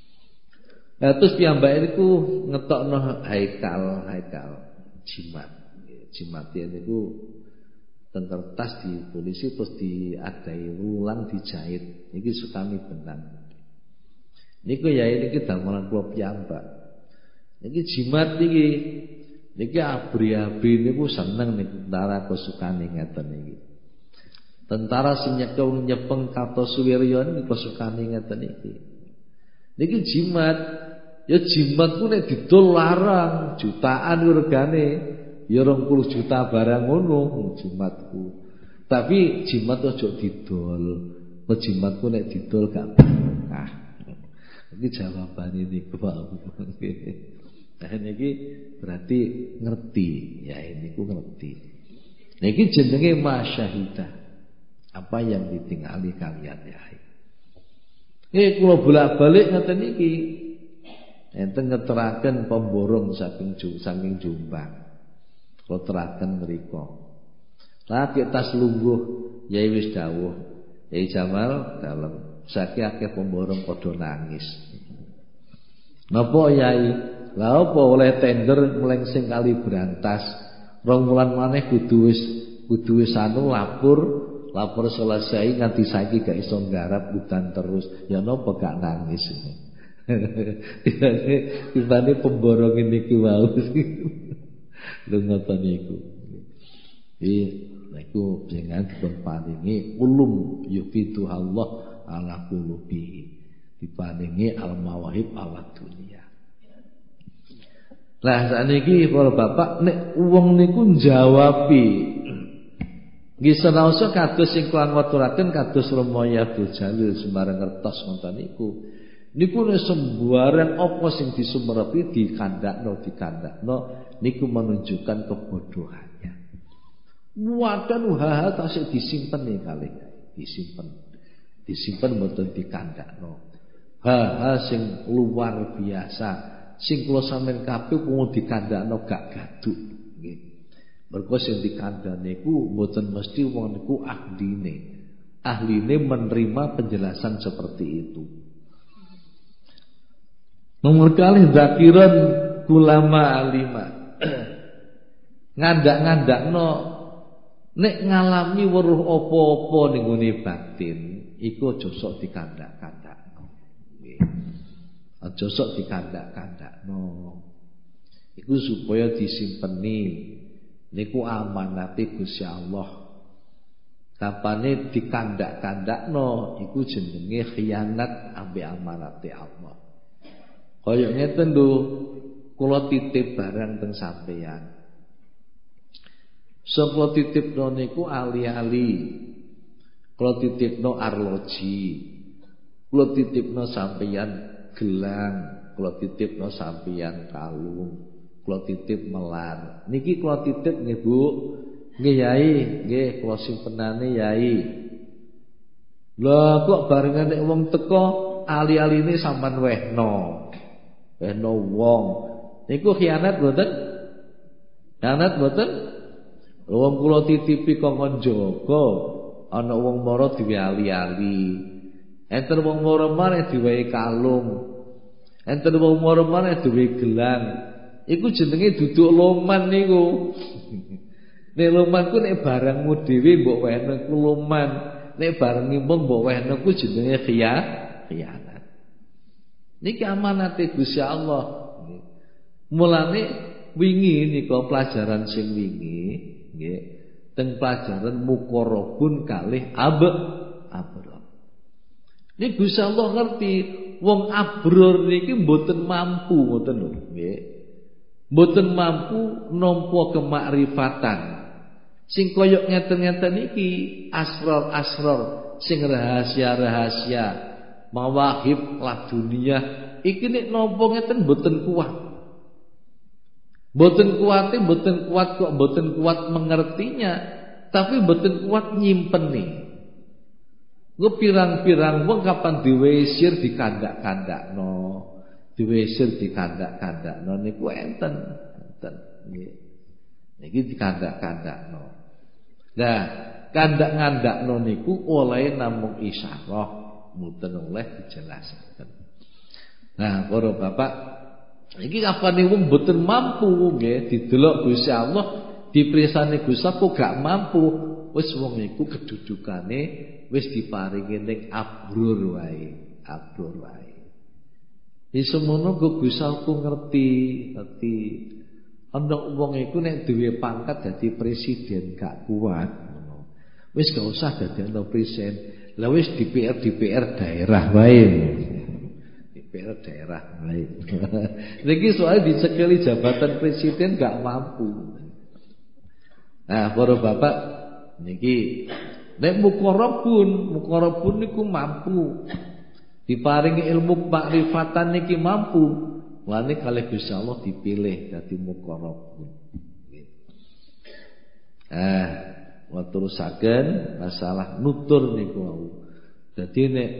Terus piyambake niku ngetokno haikal jimat. Jimat niku ten kertas ditulisi terus diadai ulang dijahit. Niki sukami benang. Niku ya niki damelan kula piyambak. Niki jimat niki abri-abri niku seneng niku tentara kesukane ngeten niki. Tentara sing nyekel nyepeng katos Suwirya niku kesukane ngeten iki. Niki jimat, ya jimat ku nek didol larang jutaan regane, ya 20 juta barang ngono jimatku. Tapi jimat aja didol. Jimatku nek didol gak berkah. Iki jawabane niku Pak. Nah niki berarti ngerti, ya niku ngerti. Niki jenenge masyahidah. Apa yang ditinggali kalian ya. Nggih kula bolak-balik ngeten iki. Enten ngeteraken pemborong saking Jombang. Kula teraken mriku. Lah tas lungguh yai wis dawuh. Yai Jamal dalem saiki akeh pemborong padha nangis. Napa yai? Lah apa oleh tender melengsing kali Brantas. 2 wulan maneh kudu wis anu lapor selesai nganti saiki gak iso nggarap hutan terus. Ya napa gak nangis. Tibane pemborong niki wau. Lho ngoten niku. Niku jenengan dipun paringi ulum yufitu Allah ala qulubi. Diparingi al-mawahib ala dunia. Lah sakniki para bapak nek wong niku njawabi nggih senaosa kados sing kula ngaturaken kados Romoya Abdul Jalil sembarang ngertos ngoten niku. Niku nek sembarang apa sing disumerepi dikandakno niku menunjukkan kebodohannya. Wadan hal tasih disimpen nih kali. Disimpen mboten dikandakno. Hal sing luar biasa sing kula sampeyan kabeh kudu dikandakno gak gaduk nggih. Mergo sing dikandhane niku mboten mesti wong niku ahline menerima penjelasan seperti itu. Nomor kali zakiran ulama alima. Ngandak-ngandakno nek ngalami weruh apa-apa ning gone batin iku aja sok dikandak-kandakno. Nggih. Aja sok dikandak-kandakno. Iku supaya disimpeni. Niku amanate Gusti Allah. Kapane dikandak-kandakno iku jenenge khianat ambek amanate Allah. Kaya ngeten lho, kula titip barang teng sampeyan. Sapa titipno niku ali-ali. Kula titipno arloji. Kula titipno sampeyan gelang, kula titipno sampeyan kalung. Kula titip melar. Niki kula titip nggih Bu. Nggih Yai, nggih kula simpenane Yai. Lah kok barengan nek wong teko ali-aline sampean wehno. Wehno wong. Niku khianat mboten? Khianat mboten? Wong kula titipi kongkon jaga, ana wong mara diwe ali-ali. Enten wong mara maneh diwehi kalung. Enten wong mara maneh diwehi gelang. Iku jenenge duduk loman niku. Nek loman ku nek barangmu dhewe mbok wehno iku loman. Nek barangmu mbok wehno ku jenenge khianat. Niki amanate Gusti Allah. Mulane wingi nika pelajaran sing wingi nggih teng pelajaran muqarrabun kalih abror. Niki Gusti Allah ngerti wong abror niki mboten mampu ngoten lho nggih. Mboten mampu nampa kemakrifatan. Sing koyok ngeten-ngeten iki asrar-asrar sing rahasia-rahasia mawahib ladunia iki nek nampa ngeten mboten kuat. Mboten kuat kok mboten kuat mengertinya, tapi mboten kuat nyimpeni. Ku pirang-pirang wong kapan diwesir dikandak-kandakno. Diwesir dikandak-kandakno niku enten nggih. Niki dikandak-kandakno. Nah, kandak-ngandakno niku oleh namung isyarah, mboten oleh dijelasaken. Nah, para bapak, iki kapane wong mboten mampu nggih didelok Gusti Allah dipirsani Gusti Allah kok gak mampu, wis wong iku kedudukane wis diparingi ning abrur wae, abrur wae. Isemono kok Gusti Allah ku ngerti. Ana wong iku nek duwe pangkat dadi presiden gak kuat. Wis gak usah dadi ana presiden. Lah wis DPR daerah wae. DPR daerah wae. Niki soal dicekeli jabatan presiden gak mampu. Nah, para bapak niki nek muqarrabun niku mampu. Diparingi ilmu makrifatan niki mampu. Mulane kalih Gusti Allah dipilih dadi muqarrabun. Terusaken masalah nutur niku wau. Dadi nek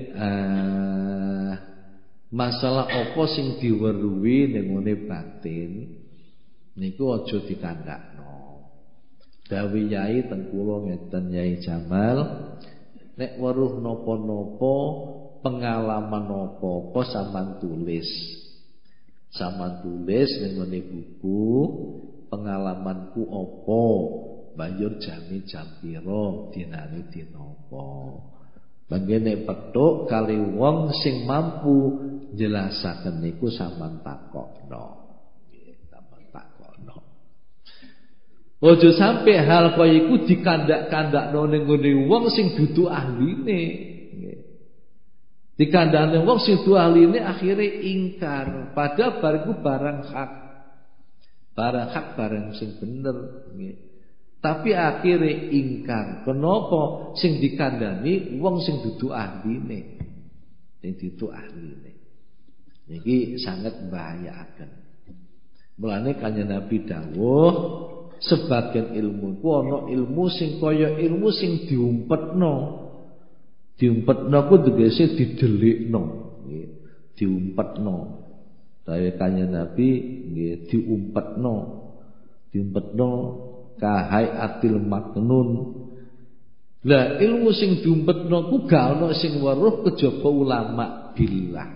masalah apa sing diweruhi ning ngene batin niku aja dikandakno. Dawuh Yai teng kula ngeten Yai Jamal, nek weruh napa-napa pengalaman apa-apa sampean tulis. Sampeyan tulis ning ngene buku pengalamanku apa, banjur jami jam pira, dinane dina apa. Bangene petuk kali wong sing mampu jelasaken niku sampeyan takokno. Nggih, sampeyan takokno. Ojo sampe hal kaya iku dikandak-kandakno ning ngene wong sing dudu ahline. Dikandani wong sing duwe ahline akhire ingkar, padahal bariku barang hak. Barang sing bener nggih. Tapi akhire ingkar. Kenapa sing dikandani wong sing dudu ahline? Sing dudu ahline. Niki sangat mbahayaken. Mulane kanjeng Nabi dawuh, sebagian ilmu ku ana ilmu sing kaya ilmu sing diumpetno. Diumpetno ku tegese didelikno, nggih. Diumpetno. Dawuh kanjeng Nabi nggih diumpetno. Diumpetno kahayatil maknun. Lah ilmu sing diumpetno ku gak ana sing weruh kejaba ulama billah.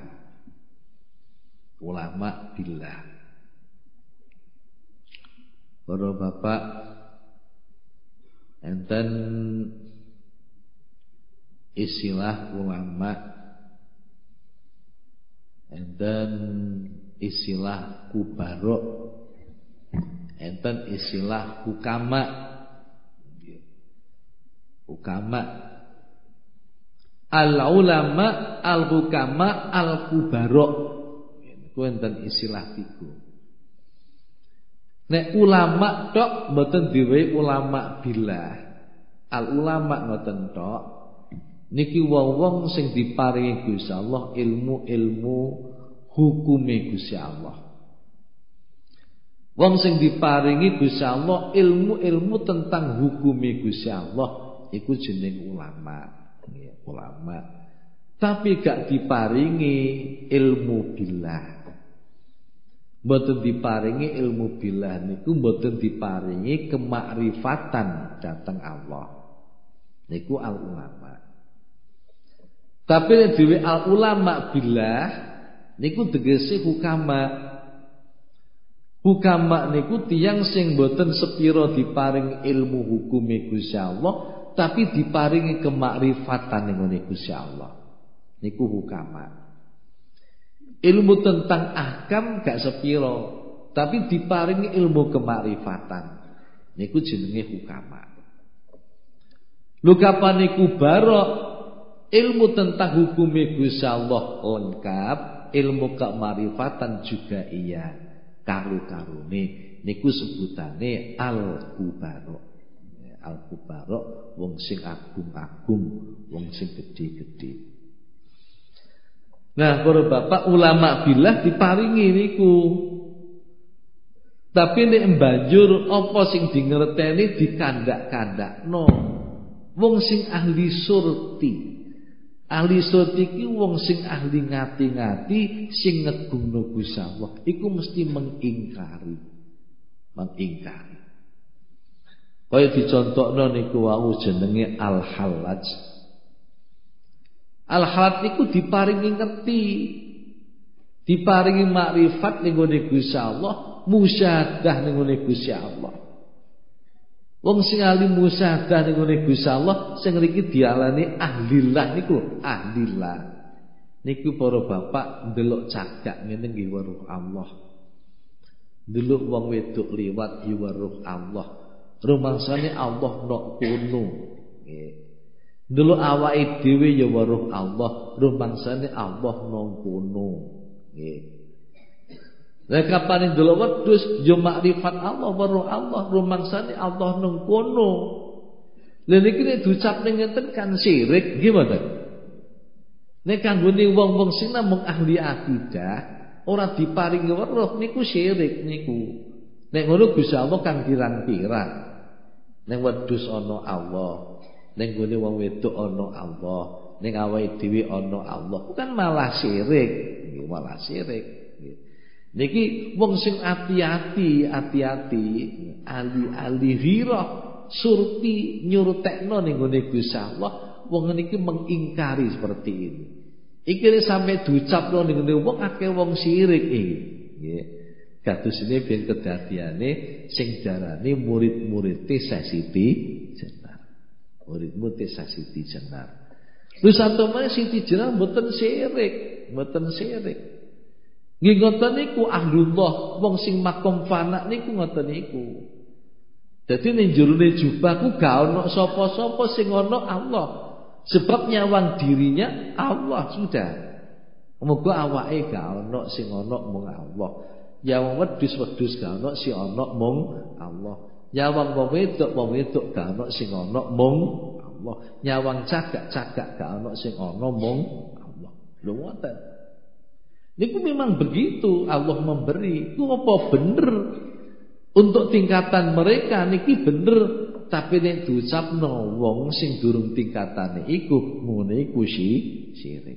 Ulama billah. Para bapak enten istilah ulama, enten istilah kubarok, enten istilah hukama. Hukama, al ulama, al hukama, al kubarok. Ku enten istilah tiga. Nek ulama tok mboten diwehi ulama billah. Al ulama ngoten tok. Niki wong sing diparingi Gusti Allah ilmu-ilmu hukume Gusti Allah. Wong sing diparingi Gusti Allah ilmu-ilmu tentang hukume Gusti Allah iku jeneng ulama. Ulama. Tapi gak diparingi ilmu billah. Mboten diparingi ilmu billah niku mboten diparingi kemakrifatan dhateng Allah. Niku al ulama. Tapi nek dhewe al ulama billah niku tegese hukama. Hukama niku tiyang sing mboten sepira diparing ilmu hukume Gusti Allah, tapi diparingi kemakrifatan ning ngene Gusti Allah. Niku hukama. Ilmu tentang ahkam gak sepira, tapi diparingi ilmu kemakrifatan. Niku jenenge hukama. Lho kapan niku barok ilmu tentang hukume Gusti Allah lengkap, ilmu kemarifatan juga iya. Karu-karune niku sebutane al-kubarok. Al-kubarok wong sing agung-agung, wong sing gedhe-gedhe. Nah, para bapak ulama billah diparingi niku. Tapi nek banjur apa sing dingerteni dikandak-kandakno. Wong sing ahli surti. Ahli surti iki wong sing ahli ngati-ngati sing ngegungno Gusti Allah iku mesti mengingkari. Mengingkari. Kaya dicontokno niku wau jenenge al-halaj. Al-halaj niku diparingi ngerti. Diparingi makrifat ning gone Gusti Allah, musyahadah ning gone Gusti Allah. Wong sing ahli musyahadah ning ngene Gusti Allah sing ngriki dialani ahlillah niku, ahlillah. Niku para bapak ndelok cagak ngene nggih weruh Allah. Ndelok wong wedok liwat ya weruh Allah. Rumangsane Allah nok kono. Nggih. Ndelok awake dhewe ya weruh Allah, rumangsane Allah nang kono. Nggih. Lah kapan ndelok wedhus yo makrifat Allah weruh Allah rumangsane Allah nang kono. Lha niki nek diucap ning ngenten kan syirik nggih mboten. Nek kanggone wong-wong sing namung ahli akidah ora diparingi weruh niku syirik niku. Nek ngono Gusti Allah kang pirang-pirang. Ning wedhus ana Allah, ning gone wong wedok ana Allah, ning awake dhewe ana Allah. Bukan malah syirik, nggih malah syirik. Niki wong sing ati-ati, ali-ali hirah surti nyurutekno ning gone Gusti Allah, wong niki mengingkari seperti ini. Iki nek sampe diucapno ning gone wong akeh wong syirik iki, nggih. Kados ini ben kedadiane sing darani murid-murid Siti Jenar. Murid-murid Siti Jenar. Lha santomane Siti Jenar mboten syirik, mboten syirik. Nggih ngoten niku ahlullah, wong sing makom fana niku ngoten niku. Dadi ning jerone jubah ku gak ono sapa-sapa sing ono Allah. Sebab nyawang dirinya Allah sudah. Muga awake gak ono sing ono mung Allah. Nyawang wedhus gak ono sing ono mung Allah. Nyawang wong wedok gak ono sing ono mung Allah. Nyawang cagak gak ono sing ono mung Allah. Lho ngoten. Niku memang begitu Allah memberi. Itu apa bener? Untuk tingkatan mereka niki bener, tapi nek diucapno wong sing durung tingkatane iku ngene iku syirik.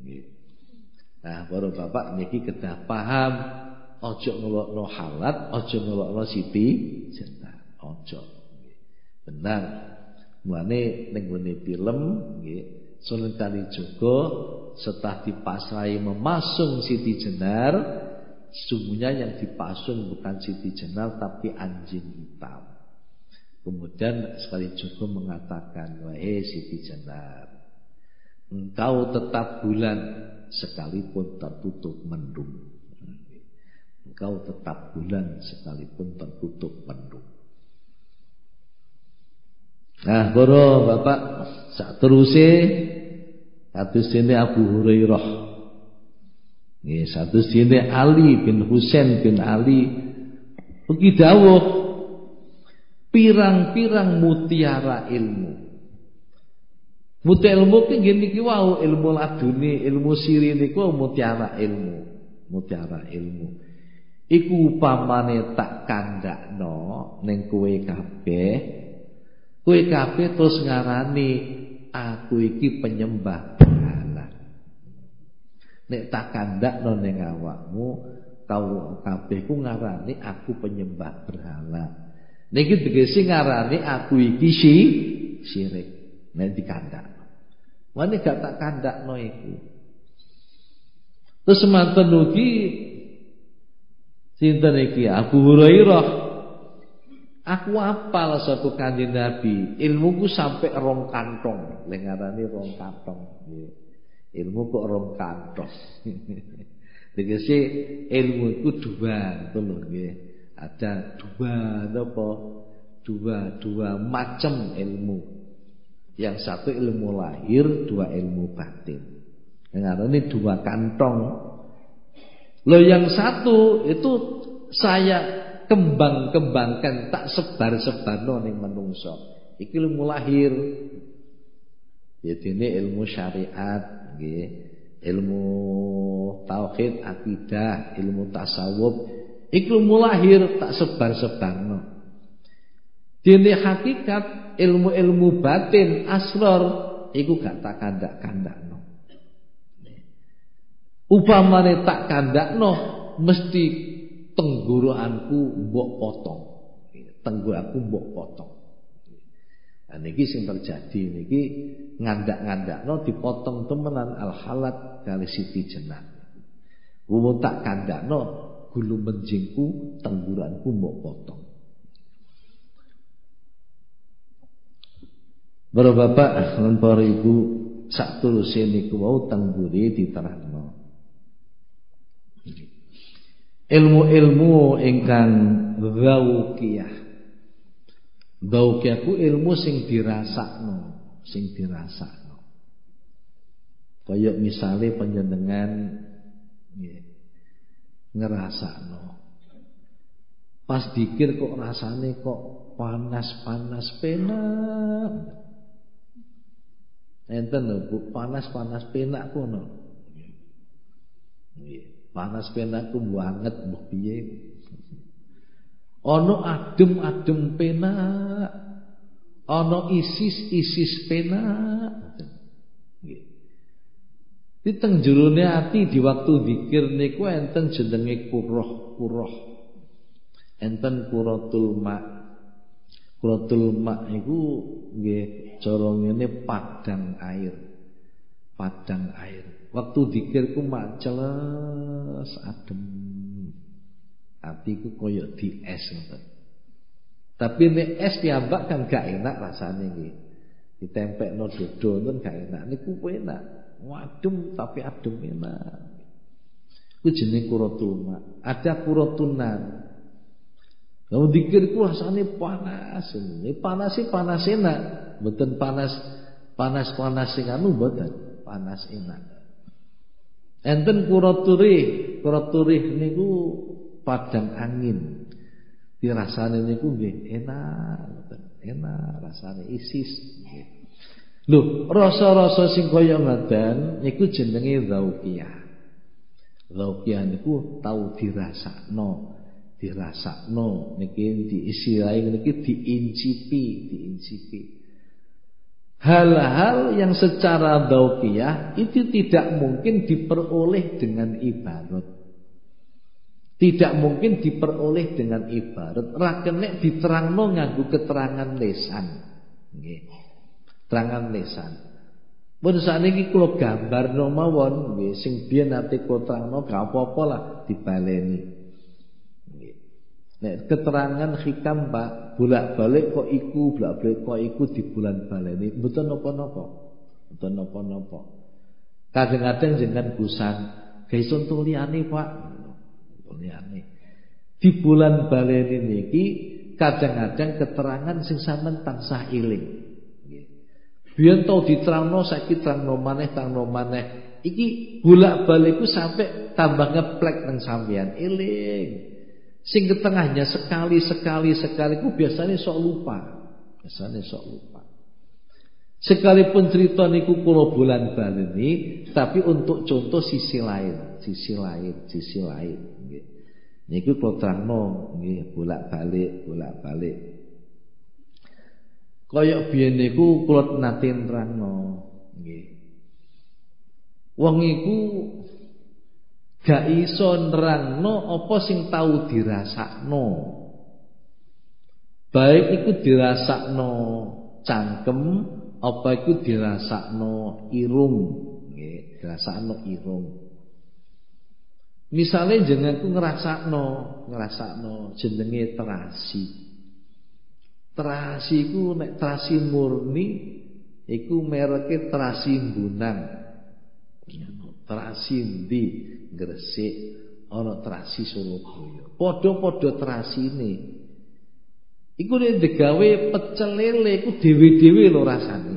Nah, para bapak niki kedah paham, aja ngelokno halat, aja ngelokno Siti Jenar. Aja. Benar. Mulane ning ngene film nggih, Sunan Kalijaga setelah dipasrai memasung Siti Jenar, sesungguhnya yang dipasung bukan Siti Jenar tapi anjing hitam. Kemudian sekali juga mengatakan, wahai Siti Jenar, engkau tetap bulan sekalipun tertutup mendung. Engkau tetap bulan sekalipun tertutup mendung. Nah, para bapak, sak teruse kados dene Abu Hurairah. Nggih, satus dene Ali bin Husain bin Ali ugi dawuh pirang-pirang mutiara ilmu. Mutiara ilmu ki nggih niki wau ilmu laduni, ilmu siri niku mutiara ilmu. Mutiara ilmu. Iku upamane tak kandakno ning kowe kabeh. Kowe kabeh terus ngarani aku iki penyembah berhala. Nek tak kandakno ning awakmu, kau kabeh ku ngarani aku penyembah berhala. Niki tegese ngarani aku iki syirik. Nek dikandakno. Wani gak tak kandakno iku. Terus semanten ugi sinten iki Abu Hurairah. Aku apal satu Kanjeng Nabi, ilmuku sampai rong kantong, lengarane rong kantong. Ilmu kok rong kantong. Tegese ilmu iku dua, itu lho nggih. Ada dua apa? Dua macam ilmu. Yang satu ilmu lahir, dua ilmu batin. Lengarane dua kantong. Loh yang satu itu saya kembangkan tak sebar-sebarno ning manungsa. Iki ilmu lahir. Ya dene ilmu syariat nggih, ilmu tauhid, akidah, ilmu tasawuf. Iki ilmu lahir tak sebar-sebarno. Dene hakikat ilmu-ilmu batin asrar iku gak tak kandak-kandakno. Upamane tak kandakno mesti tenggorokanku mbok potong. Tenggorokanku mbok potong. Nah niki sing terjadi niki ngandak-ngandakno dipotong temenan al-halat kali Siti Jenar. Wong tak kandakno gulu menjingku tenggorokanku mbok potong. Para bapak lan para ibu sak tuluse niku wau teng mburi diterangno. Ilmu-ilmu ingkang dzauqiyah. Dzauqiyah ku ilmu sing dirasakno, Kaya misale panjenengan ngerasakno. Pas dikir kok rasane kok panas-panas penak. Enten lho Bu, panas-panas penak kono. Nggih, panas penak ku banget mbah piye. Ana adem-adem penak. Ana isis-isis penak. Nggih. Di teng jerone ati di waktu zikir niku enten jenenge kuroh. Enten kuratul ma'. Kuratul ma' iku nggih cara ngene padang air. Waktu zikir ku mak jelas adem. Atiku koyo di es ngoten. Tapi nek es piyambak kan gak enak rasane nggih. Ditempelno dodo ngoten gak enak. Niku enak. Adem tapi adem enak. Ku jenenge kuratul ma'. Ada kuratun nar. Kalau zikir ku rasane panas. Panas enak. Mboten panas sing anu mboten. Panas enak. Enten kuraturih niku padang angin. Dirasane niku nggih enak, mboten enak rasane isis nggih. Lho, rasa-rasa sing kaya ngaten niku jenenge dzauqiyah. Dzauqiyah niku tau dirasakno niki diisirai niki diincipi. Hal-hal yang secara dzauqiyah itu tidak mungkin diperoleh dengan ibarat. Ra kenek diterangno nganggo keterangan lisan. Nggih. Terangan lisan. Mun sakniki kula gambarno mawon nggih sing biyen ate kula terangno gak apa-apa lah dibaleni. Nek keterangan hikam Pak, bolak-balik kok iku di bulan baleni, mboten napa-napa. Kadang-kadang jenengan gusan, gawe contoh liyane Pak. Liyane. Di bulan baleni niki kadang-kadang keterangan sing sampean tansah eling. Nggih. Biyen tau diterangno saiki terangno maneh. Iki bolak-balik ku sampai tambah ngeplek nang sampean eling. Sing ketengahnya sekali ku biasanya sok lupa. Sekalipun cerita niku kula bulan baleni, tapi untuk contoh sisi lain nggih. Niku kula terangno nggih bolak-balik. Kaya biyen niku kula nate nerangno nggih. Wong iku gak iso nerangno apa sing tau dirasakno. Baik iku dirasakno cangkem, apa iku dirasakno irung, nggih, dirasakno irung. Misale jenengku ngrasakno jenenge terasi. Terasi iku nek terasi murni iku mereke terasi Bunang. Terasi ndi? Gresik, ana terasi Surabaya. Padha-padha terasine. Iku nek digawe pecel lele iku dhewe-dhewe lho rasane.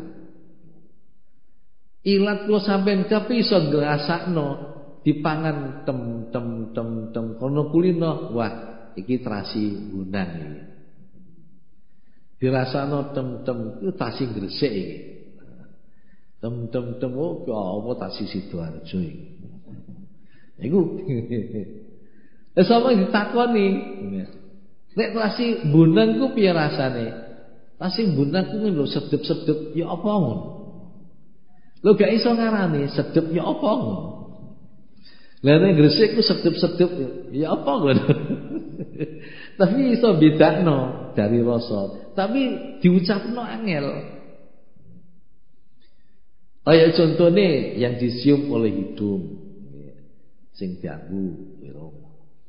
Ilat kula sampean kepiso ngrasakno dipangan tem kono kulino. Wah, iki terasi Bunang iki. Dirasakno tem iku terasi Gresik iki. Tem oh apa terasi Sidoarjo iki. Iku sama ditakoni. Nek terasi Bunang ku piye rasane? Terasi Bunang ku lho sedep-sedep ya apa ngono. Lho gak iso ngarani sedep ya apa ngono. Lah nek Gresik ku sedep-sedep ya apa ngono. Tapi iso bedakno dari rasa, tapi diucapno angel. Kayak contohnya yang disium oleh hidung. Sing dianggo irung.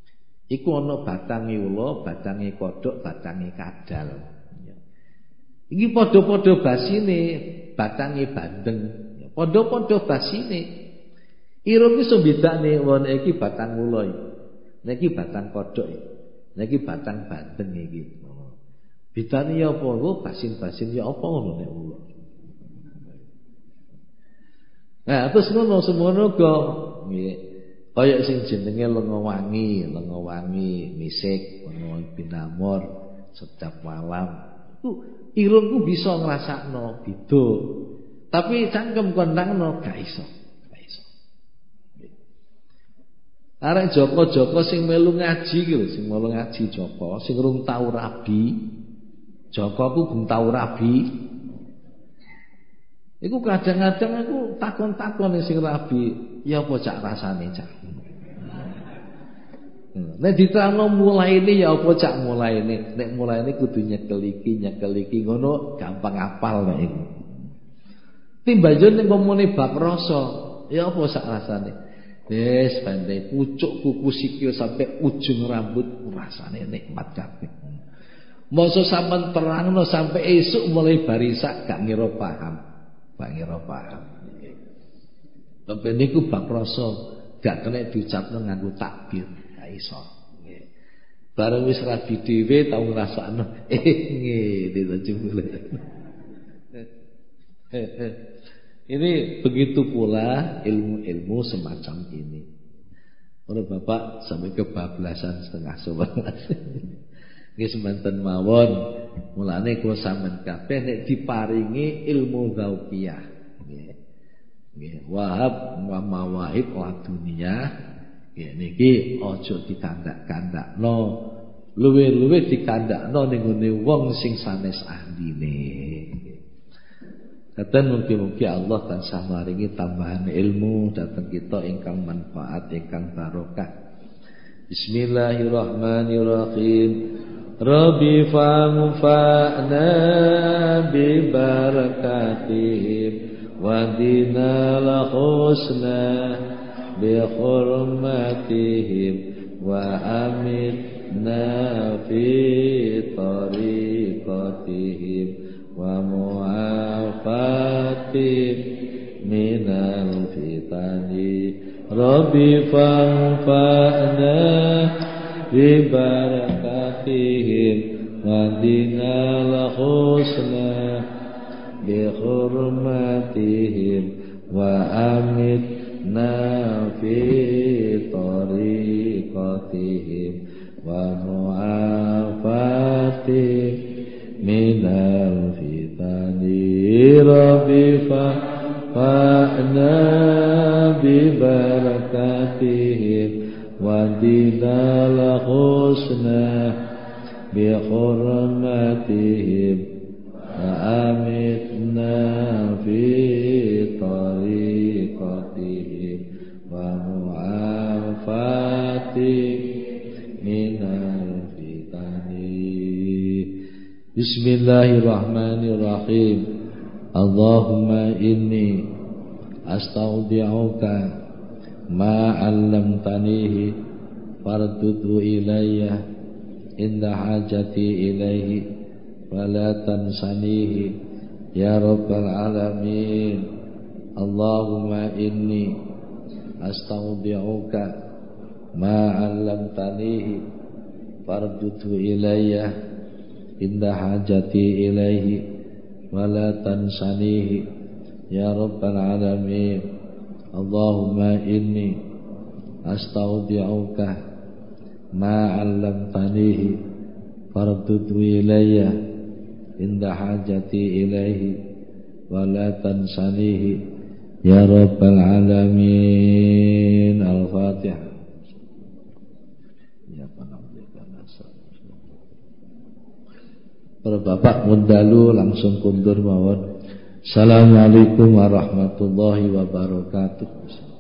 Iku ana batange ula, batange kodhok, batange kadal. Iki padha-padha basine batange bandeng. Padha-padha basine. Irung iki iso bedane wong iki batang ula iki. Nek iki batang kodhok iki. Nek iki batang bandeng iki. Bedane ya apa? Oh, basin-basin ya apa ngono nek ula. Nah, terus ngono semono kok nggih. Kaya sing jenenge lenga wangi, misik, lenga binamor, sedap malam. Iku irungku bisa ngrasakno beda. Tapi cangkem kondangno gak iso. Arek Joko sing melu ngaji ki lho, sing melu ngaji Joko, sing urung tau rabi. Joko ku gum tau rabi. Iku kadang-kadang aku takon-takon sing rabi, ya apa cak rasane cak. Nek diterangno mulaine ya apa cak mulaine. Nek mulaine kudu nyekel iki ngono gampang apal nek iku. Timbanjur ning komune bab rasa, ya apa sak rasane. Wis pandai pucuk kuku sikil sampai ujung rambut rasane nikmat kabeh. Mosok sampean terangno sampai esuk mulai barisak gak ngira paham. Tapi niku bab rasa gak kena diucapno nganggo takbir, gak iso. Nggih. Bareng wis rabi dhewe tau ngrasakno, nggih dijumule. Ini begitu pula ilmu-ilmu semacam ini. Ora Bapak sampai kebablasan 10:30. Nggih semanten mawon. Mulane kula sampean kabeh nek diparingi ilmu dzauqiyah. Nggih. Nggih, wahab wa mawaib wa dunia. Nggih niki aja dikandak-kandakno. Luwih-luwih dikandakno ning ngene wong sing sanes ahline. Katan mugi-mugi Allah tansah maringi tambahan ilmu dhateng kita ingkang manfaat ingkang barokah. Bismillahirrahmanirrahim. Rabbi fa'na bi barakatihim wa dinal husna bi hurmatihim wa amitna fi tariqatihim wa mu'afatihim minal fitani. Rabbi fa'na bi barakatihim wa dinal husna bi hurmatihim wa amitna fi tariqatihim wa mu'afatihim minal fitani. Rabbi fa'na bi barakatihim wa dinal husna bi hurmatihim wa amitna fi tariqatihim wa mu'afatihim minal fitani. Bismillahirrahmanirrahim. Allahumma inni astaudi'uka ma 'allamtanihi fardudu ilayya inda hajati ilaihi wala tansanihi ya rabbal alamin. Allahumma inni astaudi'uka ma 'allamtanihi fardudu ilayya inda hajati ilaihi wala tansanihi ya rabbal alamin. Allahumma inni astaudi'uka ma 'allamtanihi fardudhu ilayya inda hajati ilaihi wa la tansanihi ya rabbal alamin. Al-Fatihah. Para bapak mundalu langsung kundur mawon. Assalamualaikum warahmatullahi wabarakatuh.